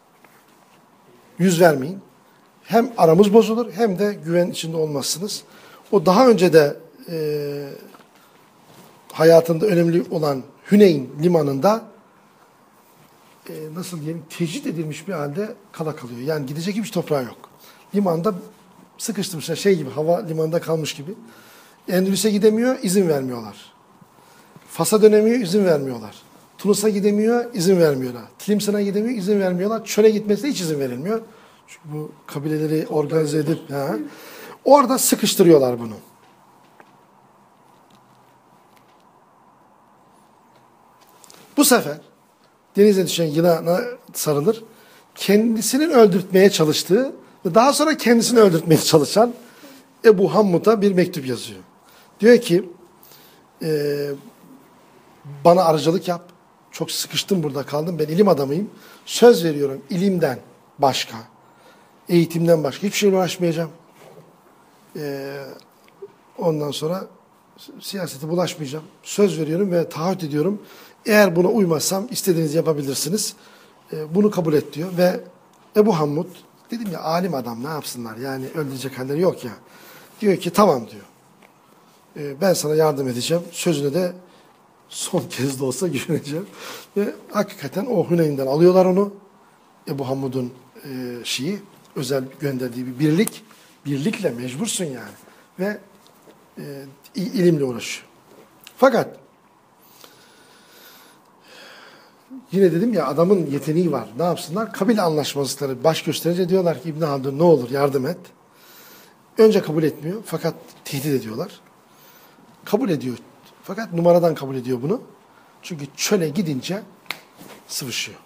yüz vermeyin. Hem aramız bozulur hem de güven içinde olmazsınız. O daha önce de e, hayatında önemli olan Hüneyn limanında e, nasıl diyelim tecrit edilmiş bir halde kala kalıyor. Yani gidecek hiç toprağı yok. Limanda sıkıştırmışlar şey gibi hava limanında kalmış gibi. Endülüs'e gidemiyor, izin vermiyorlar. Fas'a dönemiyor, izin vermiyorlar. Tunus'a gidemiyor, izin vermiyorlar. Tlimsan'a gidemiyor, izin vermiyorlar. Çöl'e gitmesine hiç izin verilmiyor. Çünkü bu kabileleri organize edip ha, orada sıkıştırıyorlar bunu. Bu sefer denize düşen yılana sarılır. Kendisinin öldürtmeye çalıştığı ve daha sonra kendisini öldürtmeye çalışan Ebu Hammud'a bir mektup yazıyor. Diyor ki e, bana aracılık yap. Çok sıkıştım burada kaldım. Ben ilim adamıyım. Söz veriyorum ilimden başka, eğitimden başka hiçbir şeyle uğraşmayacağım. E, ondan sonra siyasete bulaşmayacağım. Söz veriyorum ve taahhüt ediyorum. Eğer buna uymazsam istediğinizi yapabilirsiniz. E, bunu kabul et diyor ve Ebu Hammud dedim ya alim adam ne yapsınlar yani öldürecek halleri yok ya. Diyor ki tamam diyor. E, ben sana yardım edeceğim. Sözüne de son kez de olsa güveneceğim. Ve hakikaten o Hüneyn'den alıyorlar onu. Ebu Hammud'un e, şeyi özel gönderdiği bir birlik. Birlikle mecbursun yani. Ve e, ilimle uğraşıyor. Fakat yine dedim ya adamın yeteneği var. Ne yapsınlar? Kabile anlaşmazlıkları baş gösterince diyorlar ki İbn Haldun ne olur yardım et. Önce kabul etmiyor fakat tehdit ediyorlar. Kabul ediyor. Fakat numaradan kabul ediyor bunu. Çünkü çöle gidince sıvışıyor.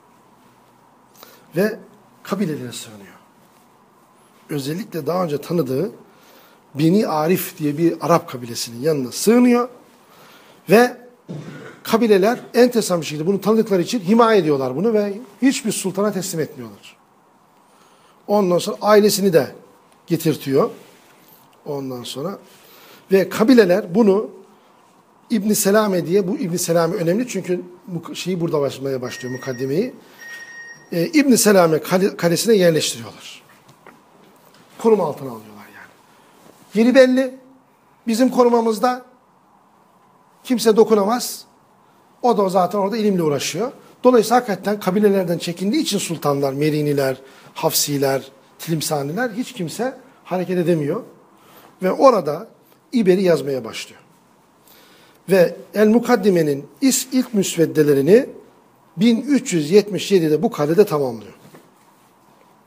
Ve kabilelere sığınıyor. Özellikle daha önce tanıdığı Beni Arif diye bir Arap kabilesinin yanına sığınıyor. Ve kabileler enteresan bir şekilde bunu tanıdıkları için himaye ediyorlar bunu ve hiçbir sultana teslim etmiyorlar. Ondan sonra ailesini de getirtiyor. Ondan sonra ve kabileler bunu İbn Selame diye, bu İbn Selame önemli çünkü bu şeyi burada başlamaya başlıyor mukaddimeyi. Ee, İbn Selame kalesine yerleştiriyorlar. Koruma altına alıyorlar yani. Yeri belli. Bizim korumamızda kimse dokunamaz. O da zaten orada ilimle uğraşıyor. Dolayısıyla hakikaten kabilelerden çekindiği için sultanlar, Meriniler, Hafsiler, Tilimsaniler hiç kimse hareket edemiyor. Ve orada İber'i yazmaya başlıyor. Ve El-Mukaddime'nin ilk müsveddelerini bin üç yüz yetmiş yedide bu kalede tamamlıyor.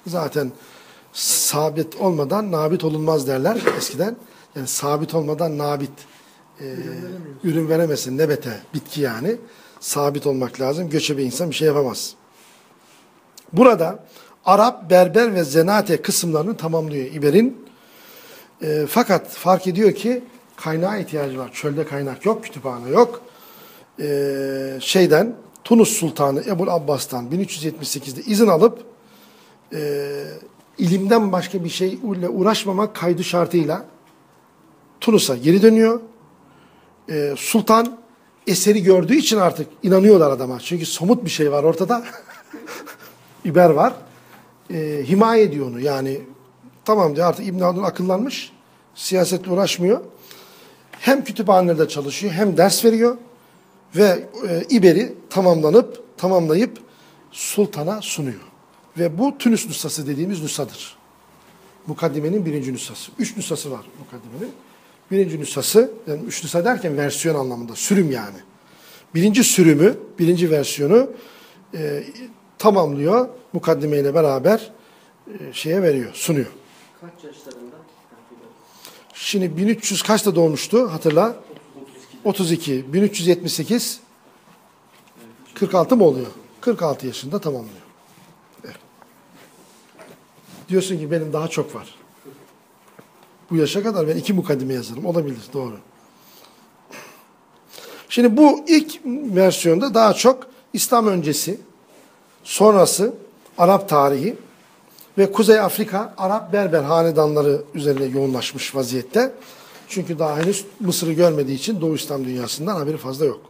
Zaten sabit olmadan nabit olunmaz derler eskiden. Yani sabit olmadan nabit e, ürün veremezsin. Nebete, bitki yani. Sabit olmak lazım. Göçebe insan bir şey yapamaz. Burada Arap, Berber ve Zenate kısımlarını tamamlıyor İber'in. E, fakat fark ediyor ki kaynağa ihtiyacı var. Çölde kaynak yok, kütüphane yok. E, şeyden, Tunus Sultanı Ebul Abbas'tan bin üç yüz yetmiş sekizde izin alıp e, ilimden başka bir şeyle uğraşmamak kaydı şartıyla Tunus'a geri dönüyor. E, Sultan eseri gördüğü için artık inanıyorlar adama. Çünkü somut bir şey var ortada. İber var. E, himaye ediyor onu. Yani tamam diyor, artık İbn Haldun akıllanmış. Siyasetle uğraşmıyor. Hem kütüphanelerde çalışıyor hem ders veriyor. Ve e, İber'i tamamlanıp tamamlayıp sultana sunuyor. Ve bu Tunus nüshası dediğimiz nüshadır. Mukaddimenin birinci nüshası. Üç nüshası var mukaddimenin. Birinci nüshası, yani üç nüsha derken versiyon anlamında, sürüm yani. Birinci sürümü, birinci versiyonu e, tamamlıyor. Mukaddime ile beraber e, şeye veriyor, sunuyor. Kaç yaşlarında? Şimdi bin üç yüz kaçta doğmuştu hatırla? otuz iki. bin üç yüz yetmiş sekiz. kırk altı mı oluyor? kırk altı yaşında tamamlıyor. Evet. Diyorsun ki benim daha çok var. Bu yaşa kadar ben iki mukaddime yazarım. Olabilir, doğru. Şimdi bu ilk versiyonda daha çok İslam öncesi, sonrası Arap tarihi ve Kuzey Afrika Arap Berber hanedanları üzerine yoğunlaşmış vaziyette. Çünkü daha henüz Mısır'ı görmediği için Doğu İslam dünyasından haberi fazla yok.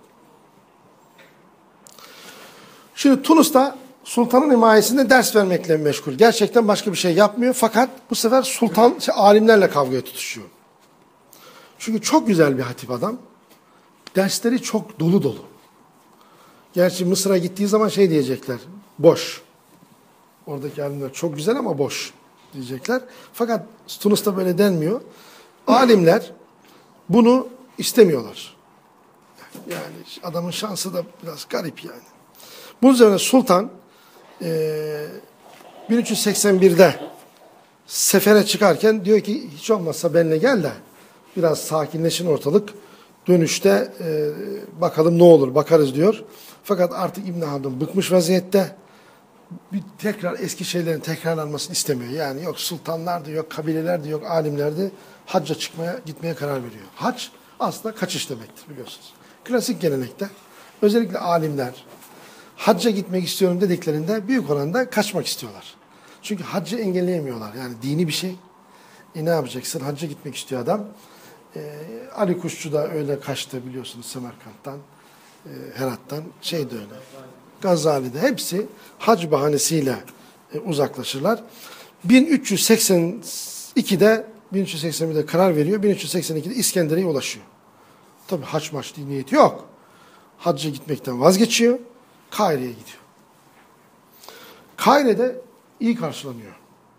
Şimdi Tunus'ta sultanın himayesinde ders vermekle meşgul. Gerçekten başka bir şey yapmıyor. Fakat bu sefer sultan şey, alimlerle kavgaya tutuşuyor. Çünkü çok güzel bir hatip adam. Dersleri çok dolu dolu. Gerçi Mısır'a gittiği zaman şey diyecekler. Boş. Oradaki alimler çok güzel ama boş diyecekler. Fakat Tunus'ta böyle denmiyor. Alimler bunu istemiyorlar. Yani adamın şansı da biraz garip yani. Bunun üzerine sultan e, bin üç yüz seksen birde sefere çıkarken diyor ki hiç olmazsa benimle gel de biraz sakinleşin ortalık. Dönüşte e, bakalım ne olur bakarız diyor. Fakat artık İbn Haldun bıkmış vaziyette. Bir tekrar eski şeylerin tekrarlanmasını istemiyor. Yani yok sultanlardı, yok kabilelerdi, yok alimlerdi. Hacca çıkmaya, gitmeye karar veriyor. Hac aslında kaçış demektir biliyorsunuz. Klasik gelenekte özellikle alimler hacca gitmek istiyorum dediklerinde büyük oranda kaçmak istiyorlar. Çünkü haccı engelleyemiyorlar. Yani dini bir şey. E ne yapacaksın? Hacca gitmek istiyor adam. Ee, Ali Kuşçu da öyle kaçtı biliyorsunuz Semerkant'tan, e, Herat'tan. Şey de öyle. Gazali'de hepsi hac bahanesiyle e, uzaklaşırlar. bin üç yüz seksen ikide bin üç yüz seksen birde karar veriyor. bin üç yüz seksen ikide İskender'e ulaşıyor. Tabi hac maç diye niyeti yok. Hacca gitmekten vazgeçiyor. Kahire'ye gidiyor. Kahire'de iyi karşılanıyor.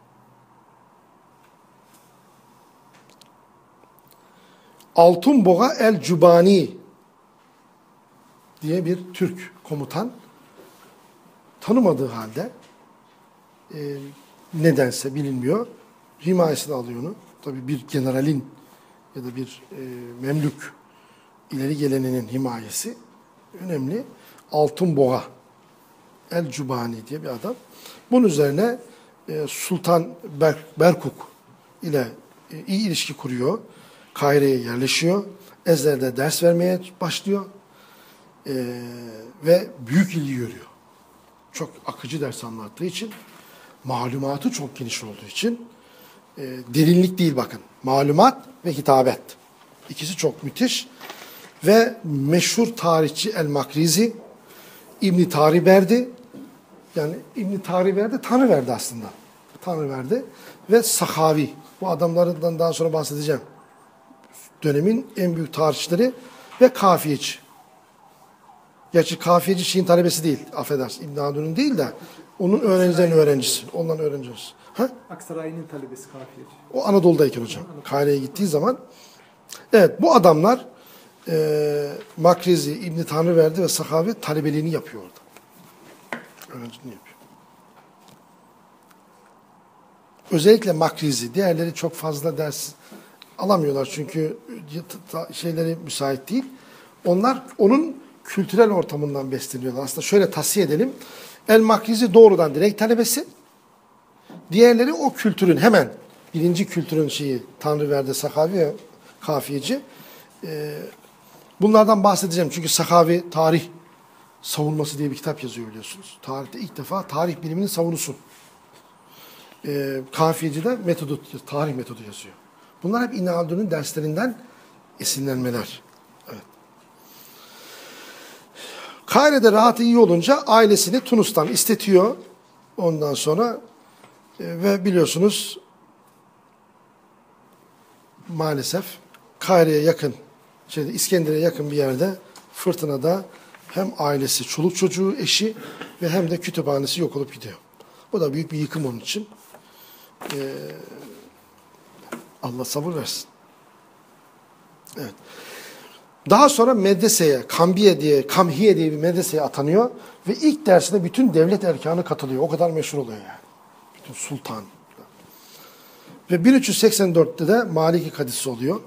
Altunboğa el-Cubani diye bir Türk komutan tanımadığı halde e, nedense bilinmiyor. Himayesine alıyor onu. Tabii bir generalin ya da bir e, memlük ileri geleninin himayesi önemli. Altunboğa el-Cubani diye bir adam. Bunun üzerine e, Sultan Ber Berkuk ile e, iyi ilişki kuruyor. Kahire'ye yerleşiyor. Ezler'de ders vermeye başlıyor. Ee, ve büyük ilgi görüyor. Çok akıcı ders anlattığı için, malumatı çok geniş olduğu için, e, derinlik değil bakın. Malumat ve hitabet. İkisi çok müthiş. Ve meşhur tarihçi El-Makrizi, İbn-i Tariberdi, yani İbn-i Tariberdi Tanrıverdi aslında. Tanrıverdi ve Sahavi. Bu adamlardan daha sonra bahsedeceğim. Dönemin en büyük tarihçileri ve kafiyeci. Gerçi kafiyeci Şii'nin talebesi değil, affedersin. İbn Haldun'un değil de onun öğrencilerin öğrencisi. Ondan öğrencisi. Ha? Aksaray'ın talebesi kafiyeci. O Anadolu'dayken hocam. Kahire'ye gittiği zaman. Evet, bu adamlar e, Makrizi, İbn Tanrıverdi ve Sahavi talebeliğini yapıyor orada. Öğrenciliğini yapıyor. özellikle Makrizi, diğerleri çok fazla ders alamıyorlar çünkü şeyleri müsait değil. Onlar onun kültürel ortamından besleniyorlar. Aslında şöyle tavsiye edelim. El Makrizi doğrudan direkt talebesi. Diğerleri o kültürün hemen birinci kültürün şeyi Tanrıverdi, Sakavi ve Kafiyeci. Ee, bunlardan bahsedeceğim çünkü Sakavi tarih savunması diye bir kitap yazıyor biliyorsunuz. Tarihte ilk defa tarih biliminin savunusu. Ee, Kafiyeci de metodu, tarih metodu yazıyor. Bunlar hep İbn Haldun'un derslerinden esinlenmeler. Evet. Kahire'de rahatı iyi olunca ailesini Tunus'tan istetiyor. Ondan sonra e, ve biliyorsunuz maalesef Kahire'ye yakın, şeyde, İskender'e yakın bir yerde fırtınada hem ailesi, çoluk çocuğu, eşi ve hem de kütüphanesi yok olup gidiyor. Bu da büyük bir yıkım onun için. Ee, Allah sabır versin. Evet. Daha sonra medreseye, Kambiye diye, Kamhiye diye bir medreseye atanıyor ve ilk dersine bütün devlet erkanı katılıyor. O kadar meşhur oluyor yani. Bütün sultan. Ve bin üç yüz seksen dörtte de Maliki Kadisi oluyor.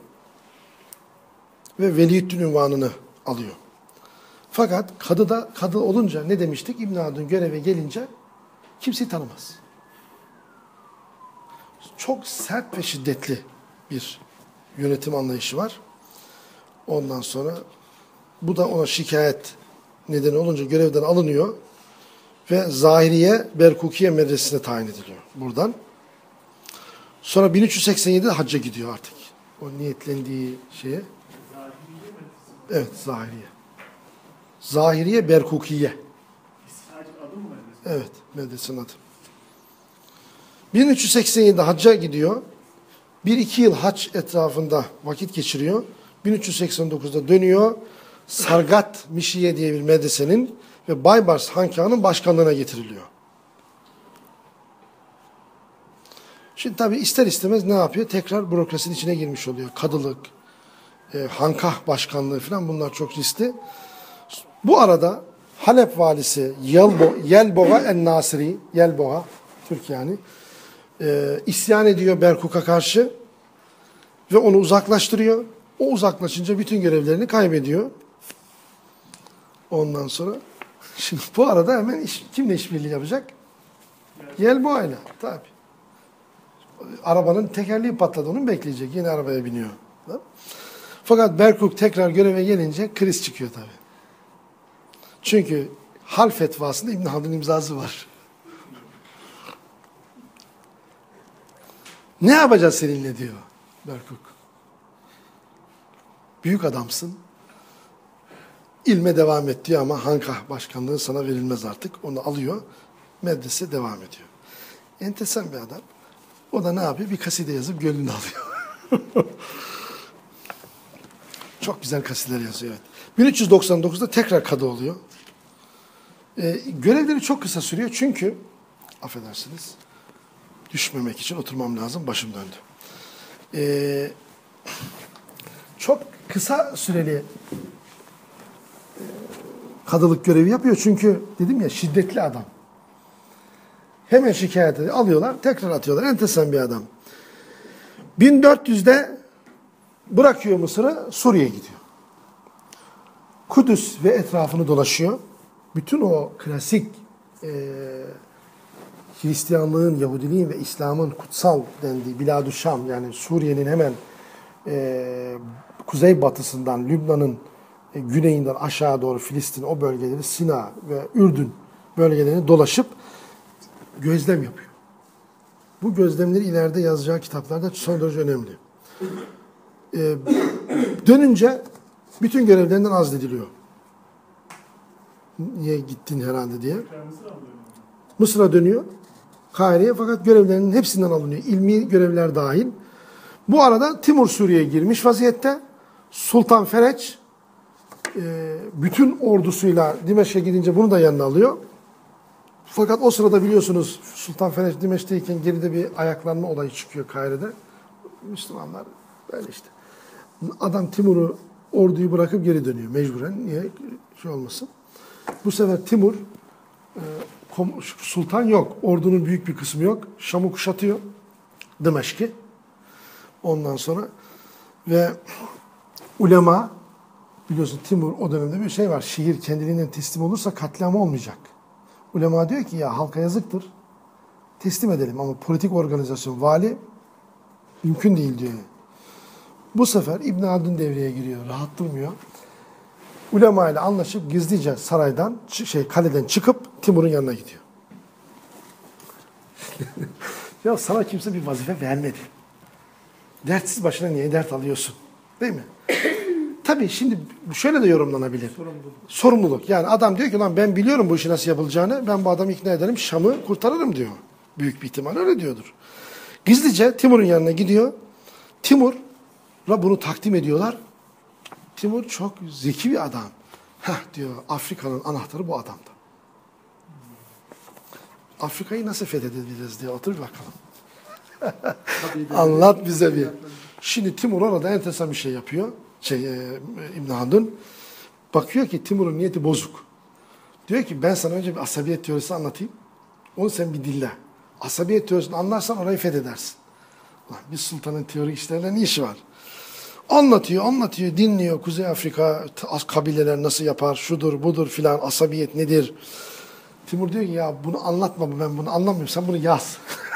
Ve Veliüddin unvanını alıyor. Fakat kadıda, kadı olunca ne demiştik? İbn Haldun göreve gelince kimseyi tanımaz. Çok sert ve şiddetli bir yönetim anlayışı var. Ondan sonra bu da ona şikayet nedeni olunca görevden alınıyor ve Zahiriye Berkukiye medresesine tayin ediliyor buradan. Sonra bin üç yüz seksen yedide hacca gidiyor artık. O niyetlendiği şeye. Evet, Zahiriye. Zahiriye Berkukiye. Evet, medresenin adı. bin üç yüz seksen yedide hacca gidiyor. Bir iki yıl hac etrafında vakit geçiriyor. bin üç yüz seksen dokuzda dönüyor. Sargat Mişiye diye bir medresenin ve Baybars Hankâhı'nın başkanlığına getiriliyor. Şimdi tabii ister istemez ne yapıyor? Tekrar bürokrasinin içine girmiş oluyor. Kadılık, e, Hankâh başkanlığı falan bunlar çok riskli. Bu arada Halep valisi Yelbo, Yelboğa en-Nasiri, Yelboğa, Türk yani, e, isyan ediyor Berkuk'a karşı ve onu uzaklaştırıyor. O uzaklaşınca bütün görevlerini kaybediyor. Ondan sonra şimdi bu arada hemen iş, kimle işbirliği yapacak? Yelboğa'yla tabii. Arabanın tekerleği patladı, onu bekleyecek. Yine arabaya biniyor. Fakat Berkuk tekrar göreve gelince kriz çıkıyor tabii. Çünkü hal fetvasında İbn Haldun imzası var. Ne yapacağız seninle diyor Berkuk. Büyük adamsın. İlme devam et diyor ama Hankâh başkanlığı sana verilmez artık. Onu alıyor. Medrese devam ediyor. Enteresan bir adam. O da ne yapıyor? Bir kaside yazıp gönlünü alıyor. Çok güzel kasideler yazıyor. Evet. bin üç yüz doksan dokuzda tekrar kadı oluyor. Ee, görevleri çok kısa sürüyor çünkü affedersiniz düşmemek için oturmam lazım. Başım döndü. Ee, çok kısa süreli e, kadılık görevi yapıyor çünkü dedim ya şiddetli adam. Hemen şikayet ediyor. Alıyorlar, tekrar atıyorlar. Enteresan bir adam. bin dört yüzde bırakıyor Mısır'ı, Suriye'ye gidiyor. Kudüs ve etrafını dolaşıyor. Bütün o klasik e, Hristiyanlığın, Yahudiliğin ve İslam'ın kutsal dendiği Bilad-ı Şam, yani Suriye'nin hemen e, kuzeybatısından, Lübnan'ın e, güneyinden aşağı doğru Filistin, o bölgeleri, Sina ve Ürdün bölgelerini dolaşıp gözlem yapıyor. Bu gözlemleri ileride yazacağı kitaplarda son derece önemli. Ee, dönünce bütün görevlerinden azlediliyor. Niye gittin herhalde diye. Mısır'a dönüyor. Kahire'ye, fakat görevlerinin hepsinden alınıyor. İlmi görevler dahil. Bu arada Timur Suriye'ye girmiş vaziyette. Sultan Fereç e, bütün ordusuyla Dimeşk'e gidince bunu da yanına alıyor. Fakat o sırada biliyorsunuz Sultan Fereç Dimeşk'teyken geride bir ayaklanma olayı çıkıyor Kahire'de. Müslümanlar böyle işte. Adam Timur'u, orduyu bırakıp geri dönüyor mecburen. Niye? Şey olmasın. Bu sefer Timur, e, sultan yok. Ordunun büyük bir kısmı yok. Şam'ı kuşatıyor. Dımeşk'i. Ondan sonra ve ulema, biliyorsun Timur o dönemde bir şey var. Şehir kendiliğinden teslim olursa katliam olmayacak. Ulema diyor ki ya halka yazıktır. Teslim edelim ama politik organizasyon, vali mümkün değil diyor. Bu sefer İbn Haldun devreye giriyor. Rahat durmuyor. Ulema ile anlaşıp gizlice saraydan, şey kaleden çıkıp Timur'un yanına gidiyor. Ya sana kimse bir vazife vermedi. Dertsiz başına niye dert alıyorsun? Değil mi? Tabii şimdi şöyle de yorumlanabilir. Sorumluluk. Sorumluluk. Yani adam diyor ki lan ben biliyorum bu işi nasıl yapılacağını. Ben bu adamı ikna ederim. Şam'ı kurtarırım diyor. Büyük bir ihtimal öyle diyordur. Gizlice Timur'un yanına gidiyor. Timur'a bunu takdim ediyorlar. Timur çok zeki bir adam. Heh diyor Afrika'nın anahtarı bu adamda. Afrika'yı nasıl fethedebiliriz diye otur bir bakalım. Anlat bize bir. Şimdi Timur orada enteresan bir şey yapıyor. Şey, e, İbn Haldun. Bakıyor ki Timur'un niyeti bozuk. Diyor ki ben sana önce bir asabiyet teorisi anlatayım. Onu sen bir dinle. Asabiyet teorisini anlarsan orayı fethedersin. Ulan bir sultanın teorik işlerle ne işi var? Anlatıyor, anlatıyor, dinliyor. Kuzey Afrika kabileler nasıl yapar, şudur, budur filan, asabiyet nedir? Timur diyor ki ya bunu anlatma, ben bunu anlamıyorum, sen bunu yaz.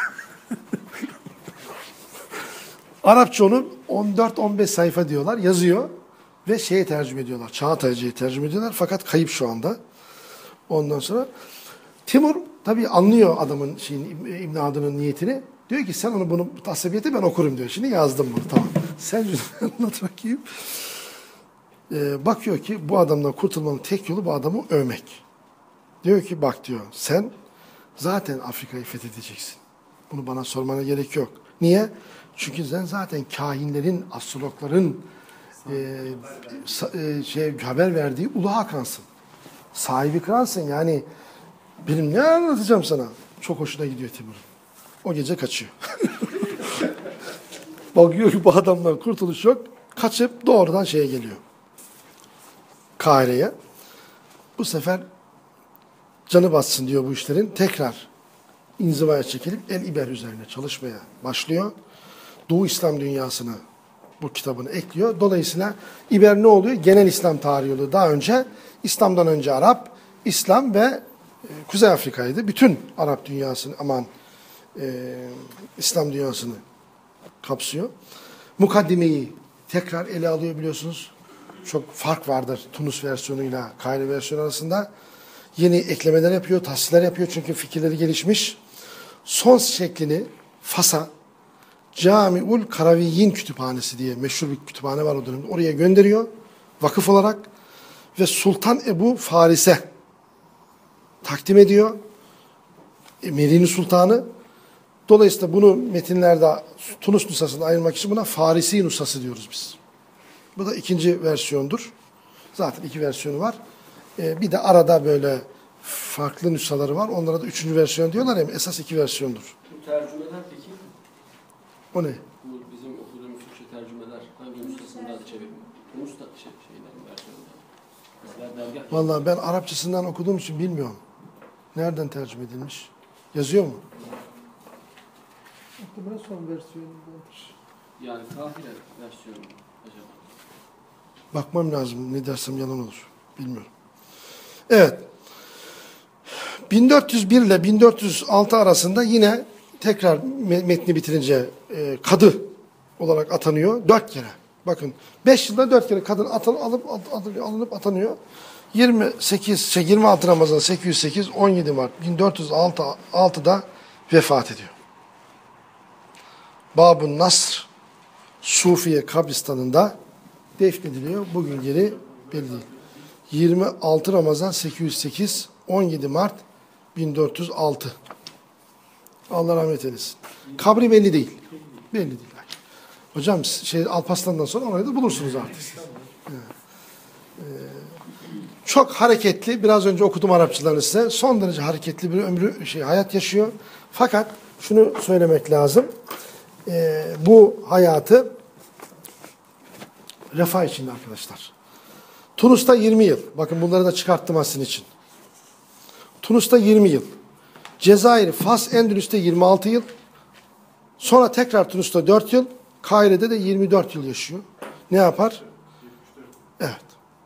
Arapça onu on dört on beş sayfa diyorlar, yazıyor ve şeye tercüme ediyorlar. Çağatay'cıya tercüme ediyorlar fakat kayıp şu anda. Ondan sonra Timur tabii anlıyor adamın şeyin, İbn Haldun'un niyetini. Diyor ki sen onu bunu asabiyeti ben okurum diyor. Şimdi yazdım bunu tamam. Sen anlat bakayım. Ee, bakıyor ki bu adamdan kurtulmanın tek yolu bu adamı övmek. Diyor ki bak diyor sen zaten Afrika'yı fethedeceksin. Bunu bana sormana gerek yok. Niye? Çünkü sen zaten kahinlerin, astrologların e, e, şey, haber verdiği Ulu Hakan'sın. Sahibi kralsın yani benim ne anlatacağım sana? Çok hoşuna gidiyor Timur'un. O gece kaçıyor. Bakıyor ki bu adamdan kurtuluş yok. Kaçıp doğrudan şeye geliyor. Kahire'ye. Bu sefer canı batsın diyor bu işlerin. Tekrar inzivaya çekilip El-İber üzerine çalışmaya başlıyor. Doğu İslam dünyasını bu kitabını ekliyor. Dolayısıyla İber ne oluyor? Genel İslam tarihi oluyor. Daha önce İslam'dan önce Arap, İslam ve e, Kuzey Afrika'ydı. Bütün Arap dünyasını aman e, İslam dünyasını kapsıyor. Mukaddimeyi tekrar ele alıyor biliyorsunuz. Çok fark vardır Tunus versiyonuyla Kahire versiyonu arasında. Yeni eklemeler yapıyor, tahsisler yapıyor çünkü fikirleri gelişmiş. Son şeklini Fas'a Camiul Karaviyyin Kütüphanesi diye meşhur bir kütüphane var o dönemde. Oraya gönderiyor vakıf olarak ve Sultan Ebu Faris'e takdim ediyor. Medine Sultanı. Dolayısıyla bunu metinlerde Tunus nüshasında ayırmak için buna Farisi nüshası diyoruz biz. Bu da ikinci versiyondur. Zaten iki versiyonu var. Ee, bir de arada böyle farklı nüshaları var. Onlara da üçüncü versiyon diyorlar ya. Esas iki versiyondur. Bu tercümeler peki? O ne? Bu bizim okuduğumuz Türkçe tercümeler hangi nüshasından çevirme? Tunus da şey, şeyden versiyonlar. Dergah. Vallahi ben Arapçasından okuduğum için bilmiyorum. Nereden tercüme edilmiş? Yazıyor mu? Muhtemelen son versiyonundadır. Yani Kahire versiyonu acaba? Bakmam lazım. Ne dersem yalan olur. Bilmiyorum. Evet. bin dört yüz bir ile bin dört yüz altı arasında yine tekrar metni bitirince e, kadı olarak atanıyor. Dört kere. Bakın. Beş yılda dört kere kadın atan, alıp, at, alınıp atanıyor. yirmi sekiz, şey, yirmi altı Ramazan sekiz yüz sekiz, on yedi Mart bin dört yüz altıda vefat ediyor. Babun Nasr Sufiye kabristanında defnediliyor. Bugün yeri belli değil. yirmi altı Ramazan sekiz yüz sekiz, on yedi Mart bin dört yüz altı. Allah rahmet eylesin. Kabri belli değil. Belli değil. Hocam şey Alparslan'dan sonra orayı da bulursunuz artık. Evet. Ee, çok hareketli. Biraz önce okudum Arapçalarını size. Son derece hareketli bir ömrü şey hayat yaşıyor. Fakat şunu söylemek lazım. Ee, bu hayatı refah içinde arkadaşlar. Tunus'ta yirmi yıl. Bakın bunları da çıkarttım sizin için. Tunus'ta yirmi yıl. Cezayir, Fas, Endülüs'te yirmi altı yıl. Sonra tekrar Tunus'ta dört yıl, Kahire'de de yirmi dört yıl yaşıyor. Ne yapar? Evet.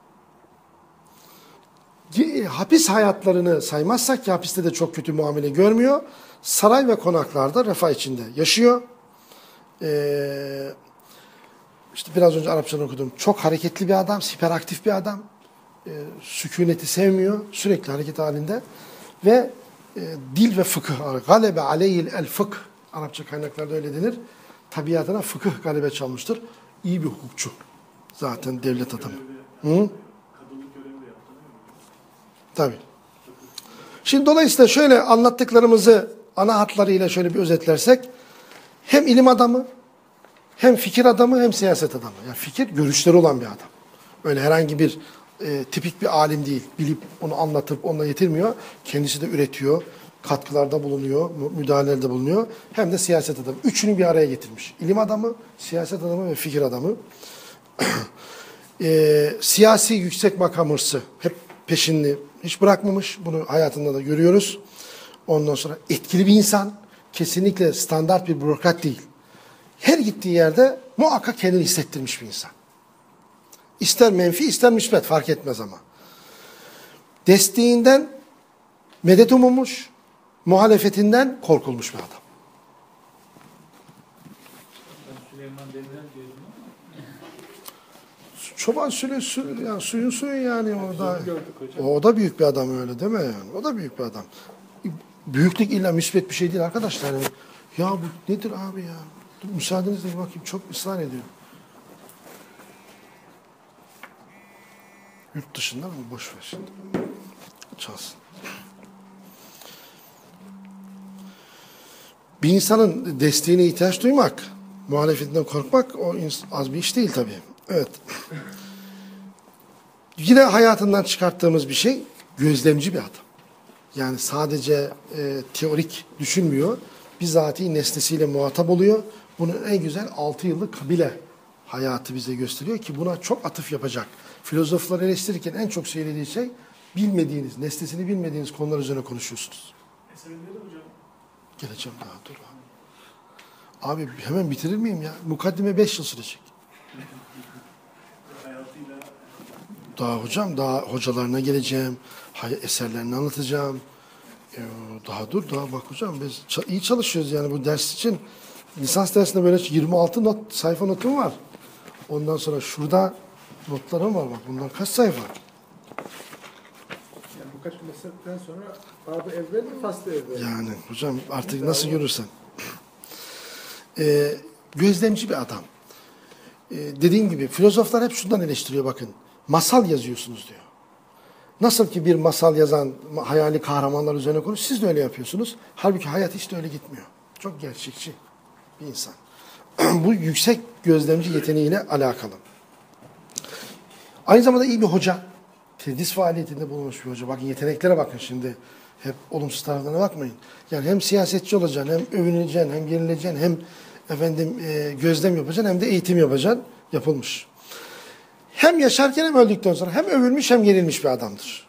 Hapis hayatlarını saymazsak ki hapiste de çok kötü muamele görmüyor. Saray ve konaklarda refah içinde yaşıyor. Ee, işte biraz önce Arapçadan okudum. Çok hareketli bir adam, hiperaktif bir adam. Ee, sükuneti sevmiyor. Sürekli hareket halinde. Ve e, dil ve fıkıh. Galebe aleyhil el fıkh. Arapça kaynaklarda öyle denir. Tabiatına fıkıh galebe çalmıştır. İyi bir hukukçu. Zaten devlet adamı. Hı? Tabii. Şimdi dolayısıyla şöyle anlattıklarımızı ana hatlarıyla şöyle bir özetlersek, hem ilim adamı, hem fikir adamı, hem siyaset adamı. Yani fikir, görüşleri olan bir adam. Öyle herhangi bir e, tipik bir alim değil. Bilip onu anlatıp onunla yetirmiyor. Kendisi de üretiyor, katkılarda bulunuyor, müdahalelerde bulunuyor. Hem de siyaset adamı. Üçünü bir araya getirmiş. İlim adamı, siyaset adamı ve fikir adamı. e, siyasi yüksek makam hırsı. Hep peşinde. Hiç bırakmamış. Bunu hayatında da görüyoruz. Ondan sonra etkili bir insan. Kesinlikle standart bir bürokrat değil. Her gittiği yerde muhakkak kendini hissettirmiş bir insan. İster menfi ister müsbet fark etmez ama. Desteğinden medet umulmuş, muhalefetinden korkulmuş bir adam. Süleyman Demirel diyordum ama. Çoban sülü, sü, yani suyun suyu yani o da. O da büyük bir adam öyle değil mi yani? O da büyük bir adam. Büyüklük illa müsbet bir şey değil arkadaşlar. Yani, ya bu nedir abi ya? Dur, müsaadenizle bir bakayım, çok ısrar ediyor. Yurt dışından mı? Boş ver şimdi. Çalsın. Bir insanın desteğine ihtiyaç duymak, muhalefetinden korkmak o az bir iş değil tabii. Evet. Yine hayatından çıkarttığımız bir şey, gözlemci bir adam. Yani sadece e, teorik düşünmüyor. Bizatihi nesnesiyle muhatap oluyor. Bunun en güzel altı yıllık kabile hayatı bize gösteriyor ki buna çok atıf yapacak. Filozofları eleştirirken en çok söylediği şey, bilmediğiniz, nesnesini bilmediğiniz konular üzerine konuşuyorsunuz. Eserleri hocam. Geleceğim daha, dur abi. Abi hemen bitirir miyim ya? Mukaddime beş yıl sürecek. Hayatıyla. Daha hocam, daha hocalarına geleceğim. Eserlerini anlatacağım. Ee, daha dur, daha bak hocam biz iyi çalışıyoruz yani bu ders için. Lisans dersinde böyle yirmi altı not, sayfa notum var. Ondan sonra şurada notlarım var bak. Bunlar kaç sayfa? Yani bu kaç meseleden sonra babı evvel mi faslı evvel? Yani hocam artık nasıl görürsen. Ee, gözlemci bir adam. Ee, dediğim gibi filozoflar hep şundan eleştiriyor bakın. Masal yazıyorsunuz diyor. Nasıl ki bir masal yazan hayali kahramanlar üzerine konuş, siz de öyle yapıyorsunuz. Halbuki hayat hiç de öyle gitmiyor. Çok gerçekçi bir insan. Bu yüksek gözlemci yeteneğiyle alakalı. Aynı zamanda iyi bir hoca. Tedris faaliyetinde bulunmuş bir hoca. Bakın yeteneklere bakın şimdi. Hep olumsuz taraflarına bakmayın. Yani hem siyasetçi olacaksın, hem övüneceksin, hem yenileceksin, hem efendim e, gözlem yapacaksın, hem de eğitim yapacaksın. Yapılmış. Hem yaşarken hem öldükten sonra hem övülmüş hem yenilmiş bir adamdır.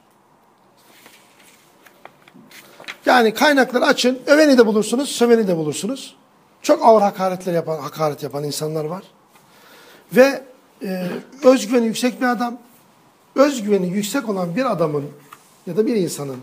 Yani kaynakları açın, öveni de bulursunuz, söveni de bulursunuz. Çok ağır hakaretler yapan, hakaret yapan insanlar var. Ve e, özgüveni yüksek bir adam. Özgüveni yüksek olan bir adamın ya da bir insanın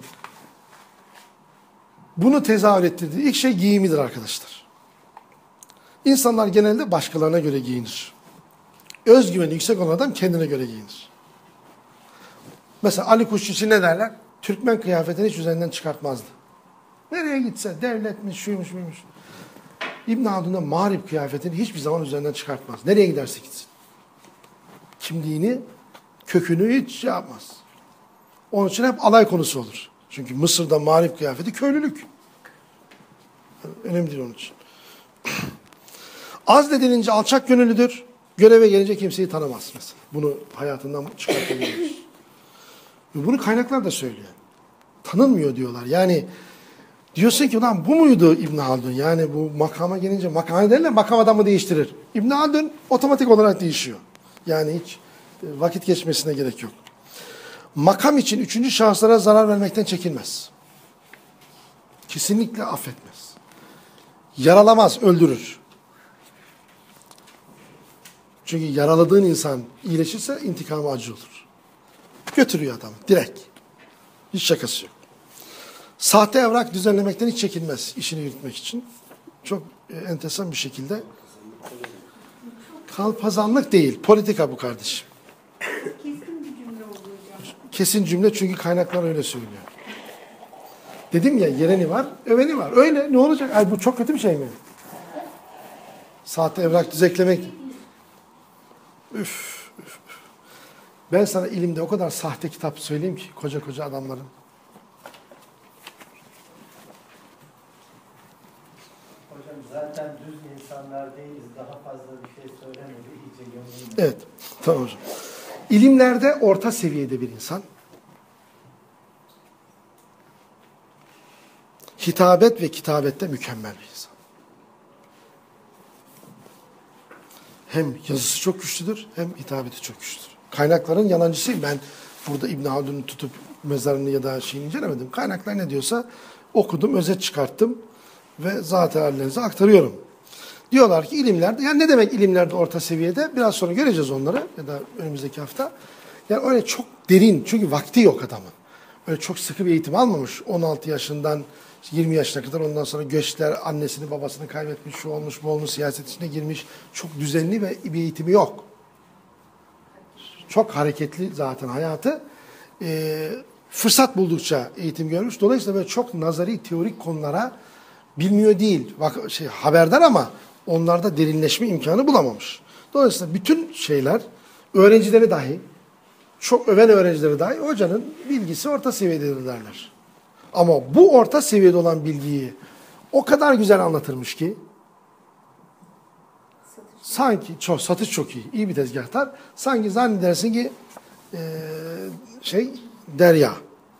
bunu tezahür ettirdiği ilk şey giyimidir arkadaşlar. İnsanlar genelde başkalarına göre giyinir. Özgüveni yüksek olan adam kendine göre giyinir. Mesela Ali Kuşçu için ne derler? Türkmen kıyafetini hiç üzerinden çıkartmazdı. Nereye gitse devletmiş, şuymuş, buymuş. İbn Haldun'da mağrip kıyafetini hiçbir zaman üzerinden çıkartmaz. Nereye giderse gitsin. Kimliğini, kökünü hiç şey yapmaz. Onun için hep alay konusu olur. Çünkü Mısır'da mağrip kıyafeti köylülük. Yani önemli değil onun için. Azledilince alçak gönüllüdür. Göreve gelince kimseyi tanımaz mesela. Bunu hayatından çıkartabiliyoruz. Bunu kaynaklar da söylüyor. Tanınmıyor diyorlar. Yani diyorsun ki ulan bu muydu İbn Haldun? Yani bu makama gelince makam derler, makam adamı değiştirir. İbn Haldun otomatik olarak değişiyor. Yani hiç vakit geçmesine gerek yok. Makam için üçüncü şahıslara zarar vermekten çekinmez. Kesinlikle affetmez. Yaralamaz, öldürür. Çünkü yaraladığın insan iyileşirse intikamı acı olur. Götürüyor adamı direkt. Hiç şakası yok. Sahte evrak düzenlemekten hiç çekinmez işini yürütmek için. Çok e, enteresan bir şekilde. Kalpazanlık değil, politika bu kardeşim. Kesin bir cümle oldu hocam. Kesin cümle çünkü kaynaklar öyle söylüyor. Dedim ya yereni var, öveni var. Öyle ne olacak? Ay bu çok kötü bir şey mi? Sahte evrak düzenlemek. Üf, üf, üf. Ben sana ilimde o kadar sahte kitap söyleyeyim ki koca koca adamların. Hocam zaten düz insanlar değiliz. Daha fazla bir şey söylemedi. İyice gömülmeyin. Evet, tamam hocam. İlimlerde orta seviyede bir insan. Hitabet ve kitabette mükemmel bir insan. Hem yazısı çok güçlüdür, hem hitabeti çok güçlüdür. Kaynakların yalancısıyım. Ben burada İbn Haldun'u tutup mezarını ya da şeyini incelemedim. Kaynaklar ne diyorsa okudum, özet çıkarttım ve zaten hallerinize aktarıyorum. Diyorlar ki ilimlerde, yani ne demek ilimlerde orta seviyede? Biraz sonra göreceğiz onları ya da önümüzdeki hafta. Yani öyle çok derin, çünkü vakti yok adamın. Öyle çok sıkı bir eğitim almamış. on altı yaşından yirmi yaşına kadar, ondan sonra göçler, annesini babasını kaybetmiş, şu olmuş bu olmuş, siyaset içine girmiş. Çok düzenli ve bir eğitimi yok. Çok hareketli zaten hayatı. Ee, fırsat buldukça eğitim görmüş. Dolayısıyla böyle çok nazari, teorik konulara bilmiyor değil. Bak, şey, haberdar ama onlarda derinleşme imkanı bulamamış. Dolayısıyla bütün şeyler, öğrencileri dahi, çok öven öğrencileri dahi hocanın bilgisi orta seviyededir derler. Ama bu orta seviyede olan bilgiyi o kadar güzel anlatırmış ki sanki çok satış çok iyi, iyi bir tezgahtar. Sanki zannedersin ki e, şey derya.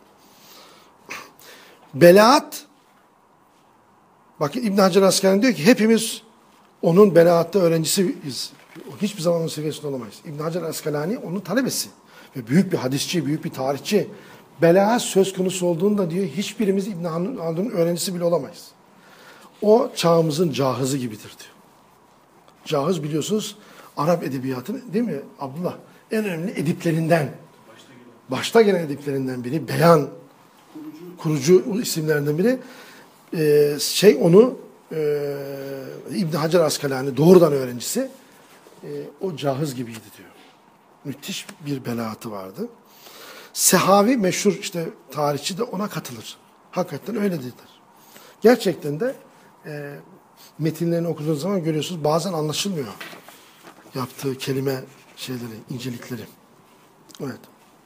Belaat, bakın İbn Hacer Askalani diyor ki hepimiz onun belaatta öğrencisiyiz. Hiçbir zaman onun seviyesinde olamayız. İbn Hacer Askalani onun talebesi. Ve büyük bir hadisçi, büyük bir tarihçi. Belaat söz konusu olduğunda diyor hiçbirimiz İbn Haldun'un öğrencisi bile olamayız. O çağımızın cahızı gibidir diyor. Cahız biliyorsunuz Arap edebiyatının, değil mi Abdullah? En önemli ediplerinden. Başta gelen ediplerinden biri. Beyan kurucu, kurucu isimlerinden biri. Ee, şey onu e, İbn Hacer Askalani doğrudan öğrencisi. E, o cahız gibiydi diyor. Müthiş bir belaatı vardı. Sehavi meşhur işte tarihçi de ona katılır. Hakikaten öyledir. Gerçekten de e, metinlerini okuduğunuz zaman görüyorsunuz bazen anlaşılmıyor. Yaptığı kelime şeyleri, incelikleri. Evet.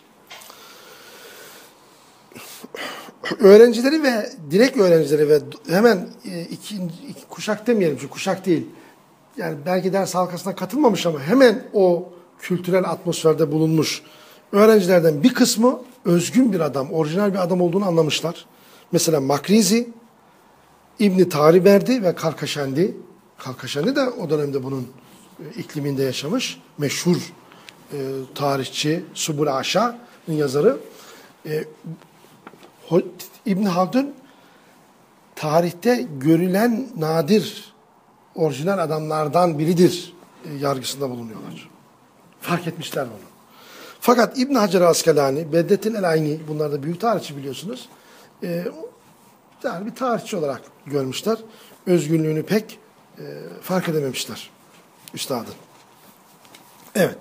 Öğrencileri ve direkt öğrencileri ve hemen iki, iki kuşak demeyelim çünkü kuşak değil. Yani belki ders halkasına katılmamış ama hemen o kültürel atmosferde bulunmuş öğrencilerden bir kısmı özgün bir adam, orijinal bir adam olduğunu anlamışlar. Mesela Makrizi, İbn Tariberdi ve Karkaşendi. Karkaşendi de o dönemde bunun ikliminde yaşamış. Meşhur e, tarihçi Subul Aşa'nın yazarı. E, İbn Haldun tarihte görülen nadir orijinal adamlardan biridir e, yargısında bulunuyorlar. Fark etmişler bunu. Fakat İbn Hacer Askalani, Bedrettin el-Ayni, bunlar da büyük tarihçi biliyorsunuz. E, yani bir tarihçi olarak görmüşler. Özgünlüğünü pek e, fark edememişler üstadın. Evet.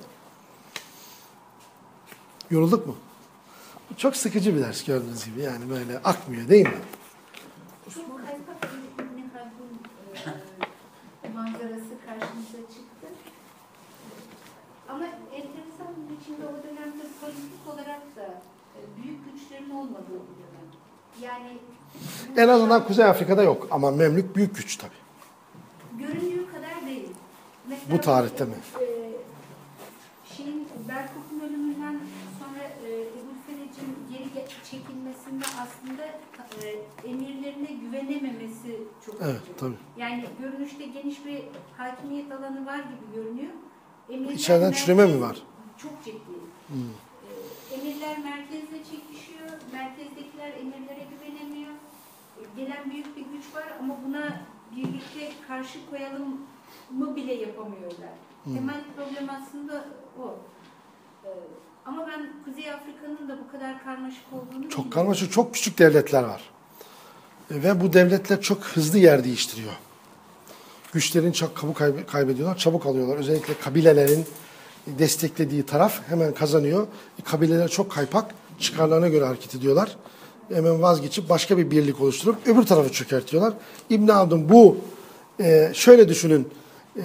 Yorulduk mu? Çok sıkıcı bir ders gördüğünüz gibi. Yani böyle akmıyor değil mi? Çok kaypak bir İbn Haldun e, manzarası karşımıza çıktı. Ama enteresan bir biçimde o dönemde politik olarak da e, büyük güçlerin olmadığı bir dönem. Yani en azından Kuzey Afrika'da yok ama Memlük büyük güç tabii. Göründüğü kadar değil. Mesela bu tarihte mi? E, şeyin Berkut'un ölümünden sonra e, Ebu Ferec'in geri çekilmesinde aslında e, emirlerine güvenememesi çok Evet, önemli. tabii. Yani görünüşte geniş bir hakimiyet alanı var gibi görünüyor. Emirler İçeriden çürüme mi var? Çok ciddi. Hmm. E, emirler merkezle çekişiyor. Merkezdekiler emirlere güvenemiyor. E, gelen büyük bir güç var ama buna birlikte karşı koyalım mı bile yapamıyorlar. Hmm. Temel problem aslında o. Ee, ama ben Kuzey Afrika'nın da bu kadar karmaşık olduğunu Çok bilmiyorum. karmaşık, çok küçük devletler var. Ve bu devletler çok hızlı yer değiştiriyor. Güçlerini çok çabuk kaybediyorlar, çabuk alıyorlar. Özellikle kabilelerin desteklediği taraf hemen kazanıyor. Kabileler çok kaypak, çıkarlarına göre hareket ediyorlar. Hemen vazgeçip başka bir birlik oluşturup öbür tarafı çökertiyorlar. İbn Haldun bu, e, şöyle düşünün, e,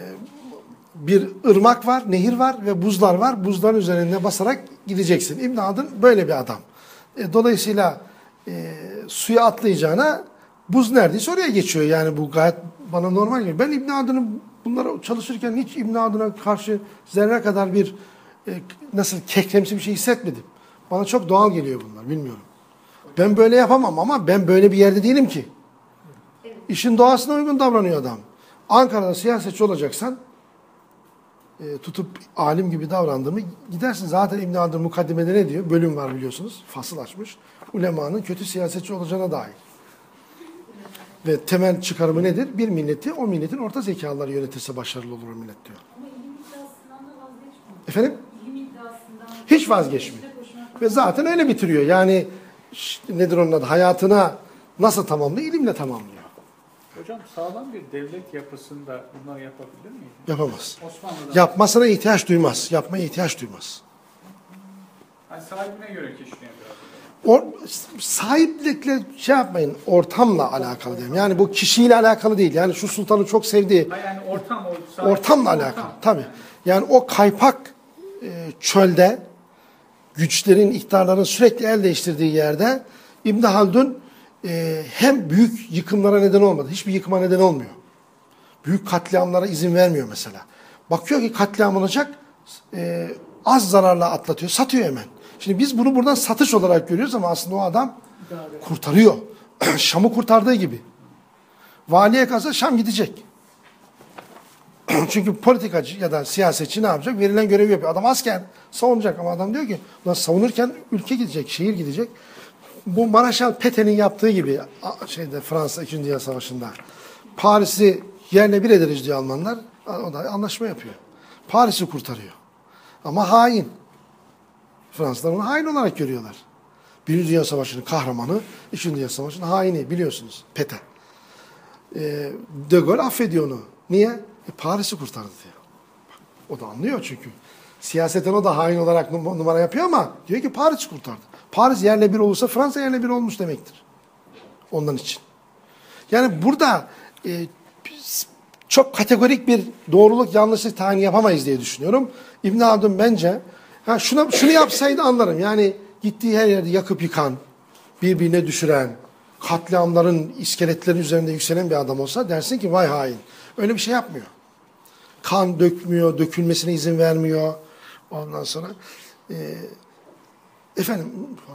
bir ırmak var, nehir var ve buzlar var. Buzların üzerinde basarak gideceksin. İbn Haldun böyle bir adam. E, dolayısıyla e, suya atlayacağına buz neredeyse oraya geçiyor. Yani bu gayet bana normal geliyor. Ben İbn Haldun'un bunlara çalışırken hiç İbn Haldun'a karşı zerre kadar bir e, nasıl kekremsi bir şey hissetmedim. Bana çok doğal geliyor bunlar, bilmiyorum. Ben böyle yapamam ama ben böyle bir yerde değilim ki. Evet. İşin doğasına uygun davranıyor adam. Ankara'da siyasetçi olacaksan e, tutup alim gibi davrandığımı gidersin. Zaten İbn Haldun mukaddimede ne diyor? Bölüm var biliyorsunuz. Fasıl açmış. Ulemanın kötü siyasetçi olacağına dair. Ve temel çıkarımı nedir? Bir milleti o milletin orta zekalıları yönetirse başarılı olur o millet diyor. Ama ilim iddiasından da vazgeçmiyor. Efendim? İlim iddiasından Hiç vazgeçmiyor. Ve zaten öyle bitiriyor. Yani nedir onun adı? Hayatına nasıl tamamlıyor? İlimle tamamlıyor. Hocam sağlam bir devlet yapısında bunları yapabilir miydi? Yapamaz. Osmanlı'da Yapmasına ihtiyaç duymaz. Yapmaya ihtiyaç duymaz. hani sahibine göre kişiliğe biraz. O, sahiplikle şey yapmayın, ortamla alakalı diyeyim. Yani bu kişiyle alakalı değil. Yani şu sultanı çok sevdiği, Ha yani ortam o sahip- ortamla ortam. alakalı. Tabii. Yani o kaypak e, çölde, güçlerin, iktidarların sürekli el değiştirdiği yerde İbn Haldun e, hem büyük yıkımlara neden olmadı. Hiçbir yıkıma neden olmuyor. Büyük katliamlara izin vermiyor mesela. Bakıyor ki katliam olacak, e, az zararla atlatıyor, satıyor hemen. Şimdi biz bunu buradan satış olarak görüyoruz ama aslında o adam kurtarıyor. Şam'ı kurtardığı gibi. Valiye kalsa Şam gidecek. Çünkü politikacı ya da siyasetçi ne yapacak? Verilen görevi yapıyor. Adam asker savunacak ama adam diyor ki ulan savunurken ülke gidecek, şehir gidecek. Bu Maraşal Pétain'in yaptığı gibi şeyde Fransa ikinci. Dünya Savaşı'nda Paris'i yerle bir ederiz diyor Almanlar. O da anlaşma yapıyor. Paris'i kurtarıyor. Ama hain. Fransızlar onu hain olarak görüyorlar. Birinci Dünya Savaşı'nın kahramanı, İkinci Dünya Savaşı'nın haini biliyorsunuz. Pétain. Ee, De Gaulle affediyor onu. Niye? E, Paris'i kurtardı diyor. O da anlıyor çünkü. Siyaseten o da hain olarak numara yapıyor ama diyor ki Paris'i kurtardı. Paris yerle bir olursa Fransa yerle bir olmuş demektir. Ondan için. Yani burada e, çok kategorik bir doğruluk yanlışlık tayin yapamayız diye düşünüyorum. İbn Haldun bence ha şuna, şunu yapsaydı anlarım. Yani gittiği her yerde yakıp yıkan, birbirine düşüren, katliamların iskeletlerin üzerinde yükselen bir adam olsa dersin ki vay hain. Öyle bir şey yapmıyor. Kan dökmüyor, dökülmesine izin vermiyor. Ondan sonra e, efendim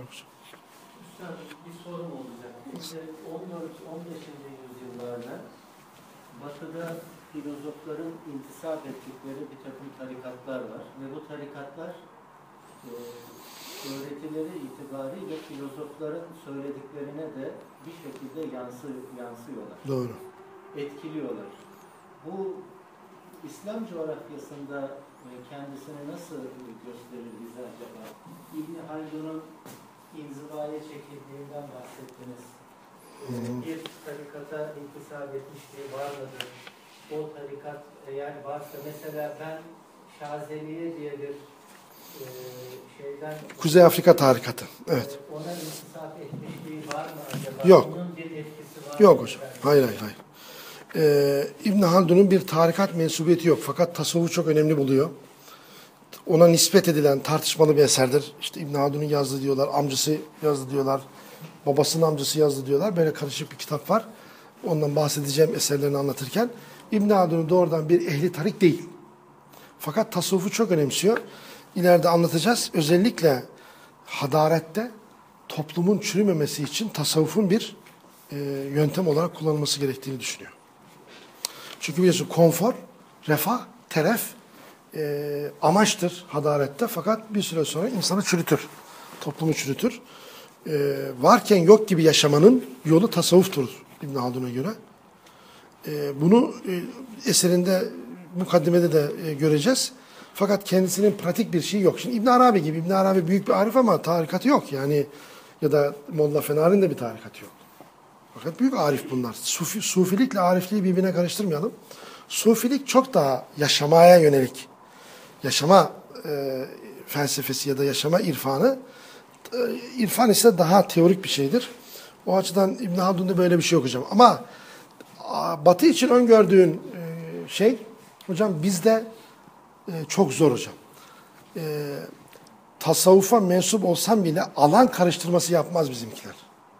Üstad, bir sorum olacak. İşte on dört on beşinci yüzyıllarda Batı'da filozofların intisap ettikleri bir takım tarikatlar var. Ve bu tarikatlar e, öğretileri itibariyle filozofların söylediklerine de bir şekilde yansı, yansıyorlar. doğru. Etkiliyorlar. Bu İslam coğrafyasında e, kendisini nasıl gösterir bize acaba? İbn Haldun'un inzivaya çekildiğinden bahsettiniz. Ee, bir tarikata intisap etmişliği var mıdır? O tarikat eğer varsa mesela ben Şazeliye diye bir e, şeyden Kuzey Afrika tarikatı. Evet. e, ona intisap etmişliği var mı acaba? Yok. Onun bir etkisi var Yok mı? hocam. Hayır hayır hayır. Ee, İbn Haldun'un bir tarikat mensubiyeti yok. Fakat tasavvufu çok önemli buluyor. Ona nispet edilen tartışmalı bir eserdir. İşte İbn Haldun'un yazdığı diyorlar, amcası yazdı diyorlar, babasının amcası yazdı diyorlar. Böyle karışık bir kitap var. Ondan bahsedeceğim eserlerini anlatırken. İbn Haldun doğrudan bir ehli tarik değil. Fakat tasavvufu çok önemsiyor. İleride anlatacağız. Özellikle hadarette toplumun çürümemesi için tasavvufun bir e, yöntem olarak kullanılması gerektiğini düşünüyor. Çünkü biliyorsun konfor, refah, teref e, amaçtır hadarette fakat bir süre sonra insanı çürütür. Toplumu çürütür. E, varken yok gibi yaşamanın yolu tasavvuftur İbn Haldun'a göre. E, bunu e, eserinde, mukaddimede de e, göreceğiz. Fakat kendisinin pratik bir şeyi yok. Şimdi İbn Arabi gibi, İbn Arabi büyük bir arif ama tarikatı yok. Yani ya da Molla Fenari'nin de bir tarikatı yok. Fakat büyük arif bunlar. Sufi, sufilikle arifliği birbirine karıştırmayalım. Sufilik çok daha yaşamaya yönelik. Yaşama e, felsefesi ya da yaşama irfanı. E, irfan ise daha teorik bir şeydir. O açıdan İbn Haldun'da böyle bir şey yok hocam. Ama a, Batı için öngördüğün e, şey hocam bizde e, çok zor hocam. E, tasavvufa mensup olsam bile alan karıştırması yapmaz bizimkiler.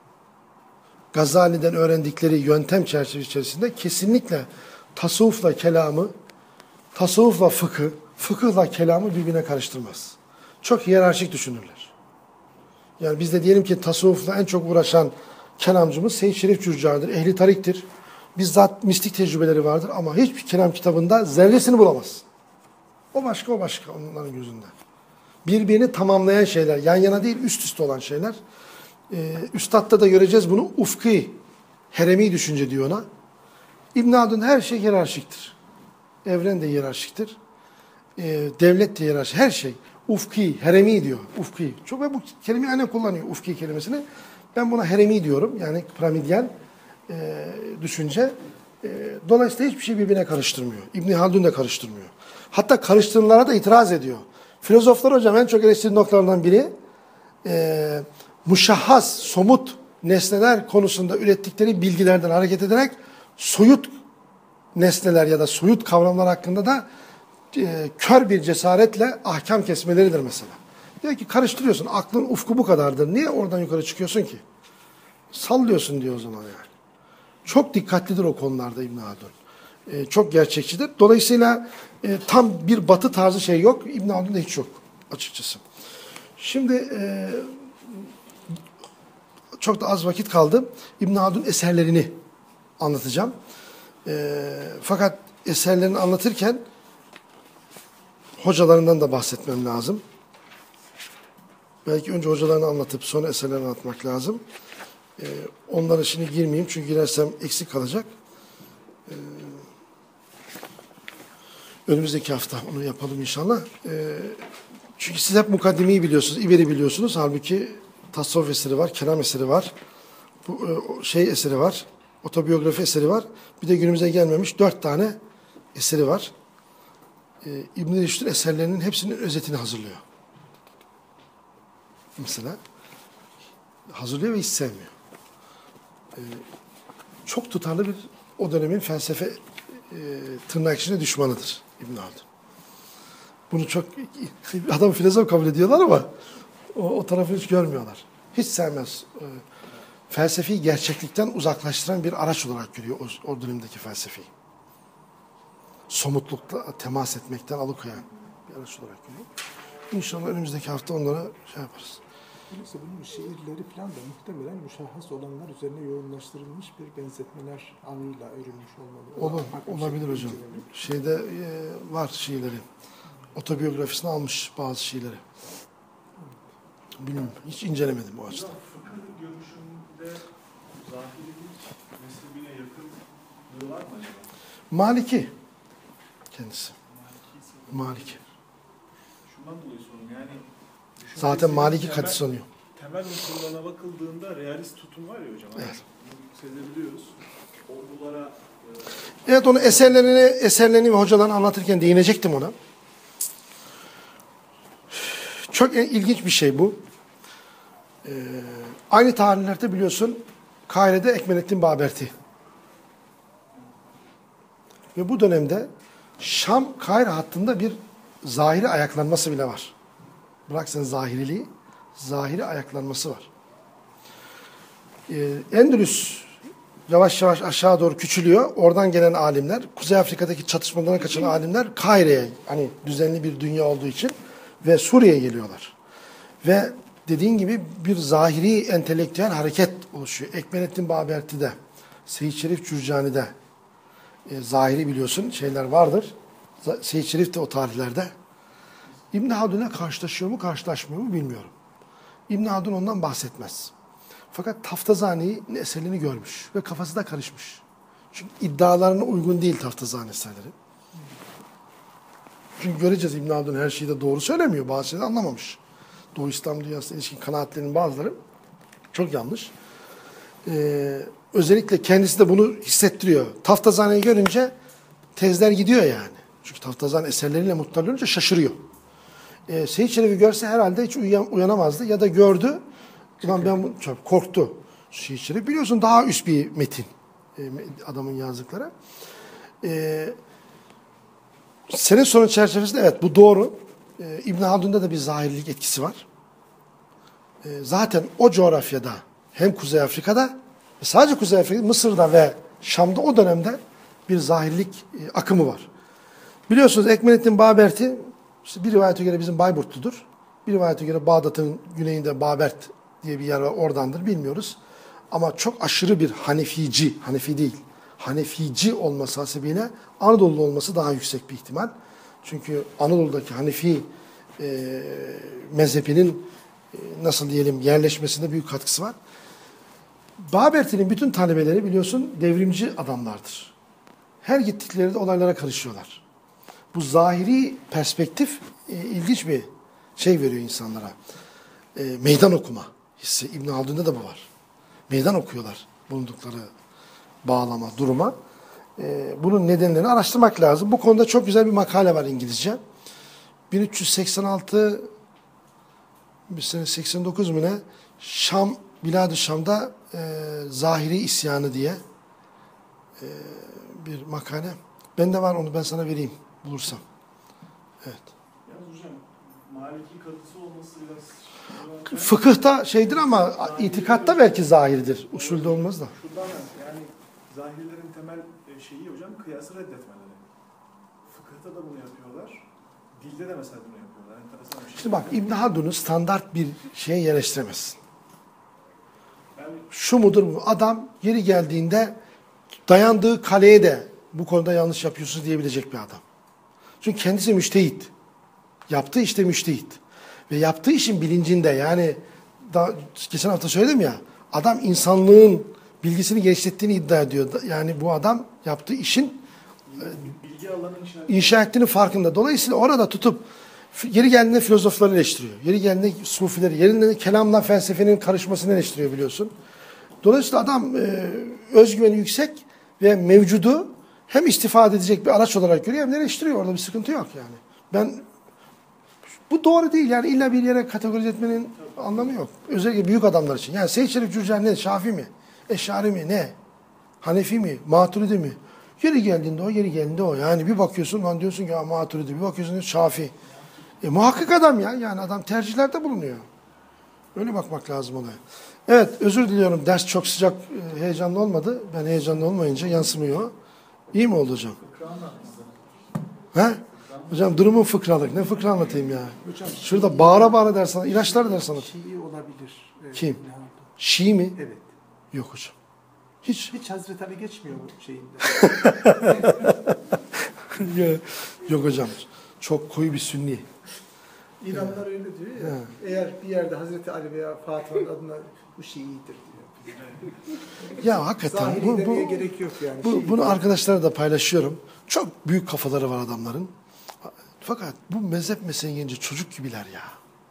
Gazali'den öğrendikleri yöntem çerçevesi içerisinde kesinlikle tasavvufla kelamı, tasavvufla fıkı, fıkıhla kelamı birbirine karıştırmaz. Çok hiyerarşik düşünürler. Yani biz de diyelim ki tasavvufla en çok uğraşan kelamcımız Seyyid Şerif Cürcani'dir, ehli tariktir. Bizzat mistik tecrübeleri vardır ama hiçbir kelam kitabında zerresini bulamaz. O başka, o başka onların gözünde. Birbirini tamamlayan şeyler, yan yana değil üst üste olan şeyler. Ee, Üstad'da da göreceğiz bunu. Ufki, heremi düşünce diyor ona. İbn Haldun her şey hiyerarşiktir. Evren de hiyerarşiktir. Ee, devlet de hiyerarşik. Her şey. Ufki, heremi diyor. Ufki. Çok ve bu kelimeyi annem kullanıyor. Ufki kelimesini. Ben buna heremi diyorum. Yani piramidyen e, düşünce. E, dolayısıyla hiçbir şey birbirine karıştırmıyor. İbn Haldun da karıştırmıyor. Hatta karıştırımlara da itiraz ediyor. Filozoflar hocam en çok eleştiri noktalarından biri e, muşahhas, somut nesneler konusunda ürettikleri bilgilerden hareket ederek soyut nesneler ya da soyut kavramlar hakkında da e, kör bir cesaretle ahkam kesmeleridir mesela. Diyor ki karıştırıyorsun, aklın ufku bu kadardır. Niye oradan yukarı çıkıyorsun ki? Sallıyorsun diyor o zaman yani. Çok dikkatlidir o konularda İbn Haldun. E, çok gerçekçidir. Dolayısıyla e, tam bir batı tarzı şey yok. İbn Haldun'da hiç yok açıkçası. Şimdi e, çok da az vakit kaldı. İbn Haldun eserlerini anlatacağım. E, fakat eserlerini anlatırken hocalarından da bahsetmem lazım. Belki önce hocalarını anlatıp sonra eserlerini anlatmak lazım. E, onlara şimdi girmeyeyim çünkü girersem eksik kalacak. E, önümüzdeki hafta onu yapalım inşallah. E, çünkü siz hep mukaddimeyi biliyorsunuz, İberi biliyorsunuz. Halbuki tasavvuf eseri var, kelam eseri var, bu e, şey eseri var, otobiyografi eseri var. Bir de günümüze gelmemiş dört tane eseri var. E, İbn-i Rüşd'ün eserlerinin hepsinin özetini hazırlıyor. Mesela hazırlıyor ve hiç sevmiyor. E, çok tutarlı bir o dönemin felsefe e, tırnak içinde düşmanıdır İbn Haldun. Bunu çok adam filozof kabul ediyorlar ama o, o tarafı hiç görmüyorlar. Hiç sevmez. E, felsefi gerçeklikten uzaklaştıran bir araç olarak görüyor o, o dönemdeki felsefeyi. Somutlukla temas etmekten alıkoyan bir araç olarak görüyor. İnşallah önümüzdeki hafta onlara şey yaparız. Dolayısıyla bunun şiirleri falan da muhtemelen müşahhas olanlar üzerine yoğunlaştırılmış bir benzetmeler ağıyla örülmüş olmalı. Olur, olabilir hocam. Şeyde e, var şiirleri. Otobiyografisini almış bazı şiirleri. Bilmiyorum, hiç incelemedim o açıdan. Fıkıh görüşünde zahirilik mezhebine yakınlığı var mı acaba? Maliki kendisi. Maliki. Maliki. Şundan dolayı sorun yani. Zaten Maliki temel, katı sanıyor. Temel unsurlarına bakıldığında realist tutum var ya hocam. Evet. Bunu sezebiliyoruz. Olgulara e, Evet, onu eserlerini, eserlerini ve hocalarını anlatırken değinecektim ona. Çok ilginç bir şey bu. Ee, aynı tarihlerde biliyorsun Kahire'de Ekmelettin Baberti. Ve bu dönemde Şam Kahire hattında bir zahiri ayaklanması bile var. Bırak sen zahiriliği, zahiri ayaklanması var. Ee, Endülüs yavaş yavaş aşağı doğru küçülüyor. Oradan gelen alimler, Kuzey Afrika'daki çatışmalardan kaçan alimler Kahire'ye, hani düzenli bir dünya olduğu için ve Suriye'ye geliyorlar. Ve dediğin gibi bir zahiri entelektüel hareket oluşuyor. Ekmelettin Baberti'de, Seyyid Şerif Cürcani'de e, zahiri biliyorsun şeyler vardır. Seyyid Şerif de o tarihlerde. İbn Haldun'la karşılaşıyor mu, karşılaşmıyor mu bilmiyorum. İbn Haldun ondan bahsetmez. Fakat Taftazani'nin eserini görmüş ve kafası da karışmış. Çünkü iddialarına uygun değil Taftazani eserleri. Çünkü göreceğiz İbn Haldun her şeyi de doğru söylemiyor. Bazı şeyleri anlamamış. Doğu İslam dünyasına ilişkin kanaatlerinin bazıları çok yanlış. Ee, özellikle kendisi de bunu hissettiriyor. Taftazani'yi görünce tezler gidiyor yani. Çünkü Taftazani eserleriyle muttali olunca şaşırıyor. Ee, Seyyid Çelebi görse herhalde hiç uyan, uyanamazdı. Ya da gördü. Ulan ben bu- çok korktu. Seyyid Çelebi biliyorsun daha üst bir metin. Ee, adamın yazdıkları. Ee, senin sorun çerçevesinde evet bu doğru. Ee, İbn Haldun'da da bir zahirlik etkisi var. Ee, zaten o coğrafyada hem Kuzey Afrika'da sadece Kuzey Afrika'da Mısır'da ve Şam'da o dönemde bir zahirlik e, akımı var. Biliyorsunuz Ekmelettin Baberti işte bir rivayete göre bizim Bayburtludur. Bir rivayete göre Bağdat'ın güneyinde Babert diye bir yer var, oradandır bilmiyoruz. Ama çok aşırı bir Hanefici, Hanefi değil, Hanefici olması hasebiyle Anadolu'lu olması daha yüksek bir ihtimal. Çünkü Anadolu'daki Hanefi e, mezhebinin e, nasıl diyelim yerleşmesinde büyük katkısı var. Baberti'nin bütün talebeleri biliyorsun devrimci adamlardır. Her gittikleri de olaylara karışıyorlar. Bu zahiri perspektif e, ilginç bir şey veriyor insanlara. E, meydan okuma hissi. İbn Haldun'da da bu var. Meydan okuyorlar bulundukları bağlama, duruma. E, bunun nedenlerini araştırmak lazım. Bu konuda çok güzel bir makale var İngilizce. bin üç yüz seksen altı bir sene seksen dokuz mu ne? Şam, Bilad-ı Şam'da e, Zahiri isyanı diye e, bir makale. Bende var, onu ben sana vereyim bulursam. Evet. Yalnız hocam Maliki kadısı olması biraz... Fıkıhta şeydir ama itikatta belki zahirdir. Usulde olmaz da. Şuradan yani zahirlerin temel şeyi hocam kıyası reddetmeleri. Fıkıhta da bunu yapıyorlar. Dilde de mesela bunu yapıyorlar. Enteresan bir şey. Şimdi bak İbn Haldun'u standart bir şeye yerleştiremezsin. Ben Şu mudur bu? Adam yeri geldiğinde dayandığı kaleye de bu konuda yanlış yapıyorsunuz diyebilecek bir adam. Çünkü kendisi müştehit. Yaptığı işte müştehit. Ve yaptığı işin bilincinde yani daha, geçen hafta söyledim ya adam insanlığın bilgisini genişlettiğini iddia ediyor. Yani bu adam yaptığı işin bilgi alanı inşa inşa ettiğinin farkında. Dolayısıyla orada tutup yeri geldiğinde filozofları eleştiriyor. Yeri geldiğinde sufileri, yerinde kelamla felsefenin karışmasını eleştiriyor biliyorsun. Dolayısıyla adam e, özgüveni yüksek ve mevcudu hem istifade edecek bir araç olarak görüyor hem de eleştiriyor. Orada bir sıkıntı yok yani. Ben bu doğru değil yani illa bir yere kategorize etmenin anlamı yok. Özellikle büyük adamlar için. Yani Seyyid Şerif Cürcani ne? Şafi mi? Eş'ari mi? Ne? Hanefi mi? Maturidi mi? Yeri geldiğinde o, yeri geldiğinde o. Yani bir bakıyorsun lan diyorsun ki Maturidi, bir bakıyorsun Şafi. E muhakkak adam ya. Yani adam tercihlerde bulunuyor. Öyle bakmak lazım olaya. Evet, özür diliyorum. Ders çok sıcak, heyecanlı olmadı. Ben heyecanlı olmayınca yansımıyor. İyi mi oldu hocam? He? Hocam durumun fıkralık. Ne fıkra anlatayım ya? Hocam, şurada bağıra bağıra ders anlatayım. İlaçlar ders anlatayım. Şii olabilir. Evet, Kim? İbn Haldun. Şii mi? Evet. Yok hocam. Hiç. Hiç Hazreti Ali geçmiyor bu şeyinde. Yok hocam. Çok koyu bir sünni. İranlılar öyle diyor ya. Evet. Eğer bir yerde Hazreti Ali veya Fatih'in adına bu Şii'dir diyor. Ya hakikaten Zahiri bu, demeye bu, gerek yok yani. bu, Şii. bunu arkadaşlarla da paylaşıyorum. Çok büyük kafaları var adamların. Fakat bu mezhep meseleye gelince çocuk gibiler ya.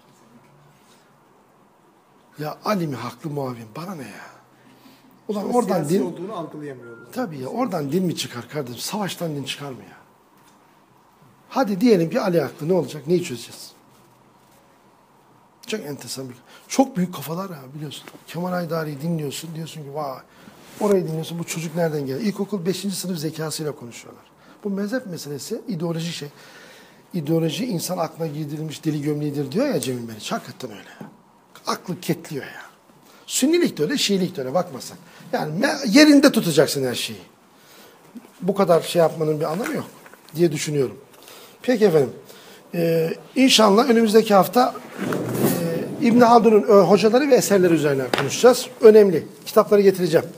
Ya Ali mi haklı Muavin? Bana ne ya? Ulan Sonra oradan siyasi din... olduğunu algılayamıyorlar. Tabii ya oradan din mi çıkar kardeşim? Savaştan din çıkar mı ya? Hadi diyelim ki Ali haklı, ne olacak? Neyi çözeceğiz? Çok enteresan bir... Çok büyük kafalar ya biliyorsun. Kemal Haydari'yi dinliyorsun. Diyorsun ki vay. Orayı dinliyorsun. Bu çocuk nereden geldi? İlkokul beşinci sınıf zekasıyla konuşuyorlar. Bu mezhep meselesi ideolojik şey. İdeoloji insan aklına girdirilmiş deli gömleğidir diyor ya Cemil Meriç. Hakikaten öyle ya. Aklı ketliyor ya. Sünnilik de öyle, Şiilik de öyle bakmasan. Yani yerinde tutacaksın her şeyi. Bu kadar şey yapmanın bir anlamı yok diye düşünüyorum. Peki efendim. Ee, inşallah önümüzdeki hafta e, İbn Haldun'un hocaları ve eserleri üzerine konuşacağız. Önemli. Kitapları getireceğim.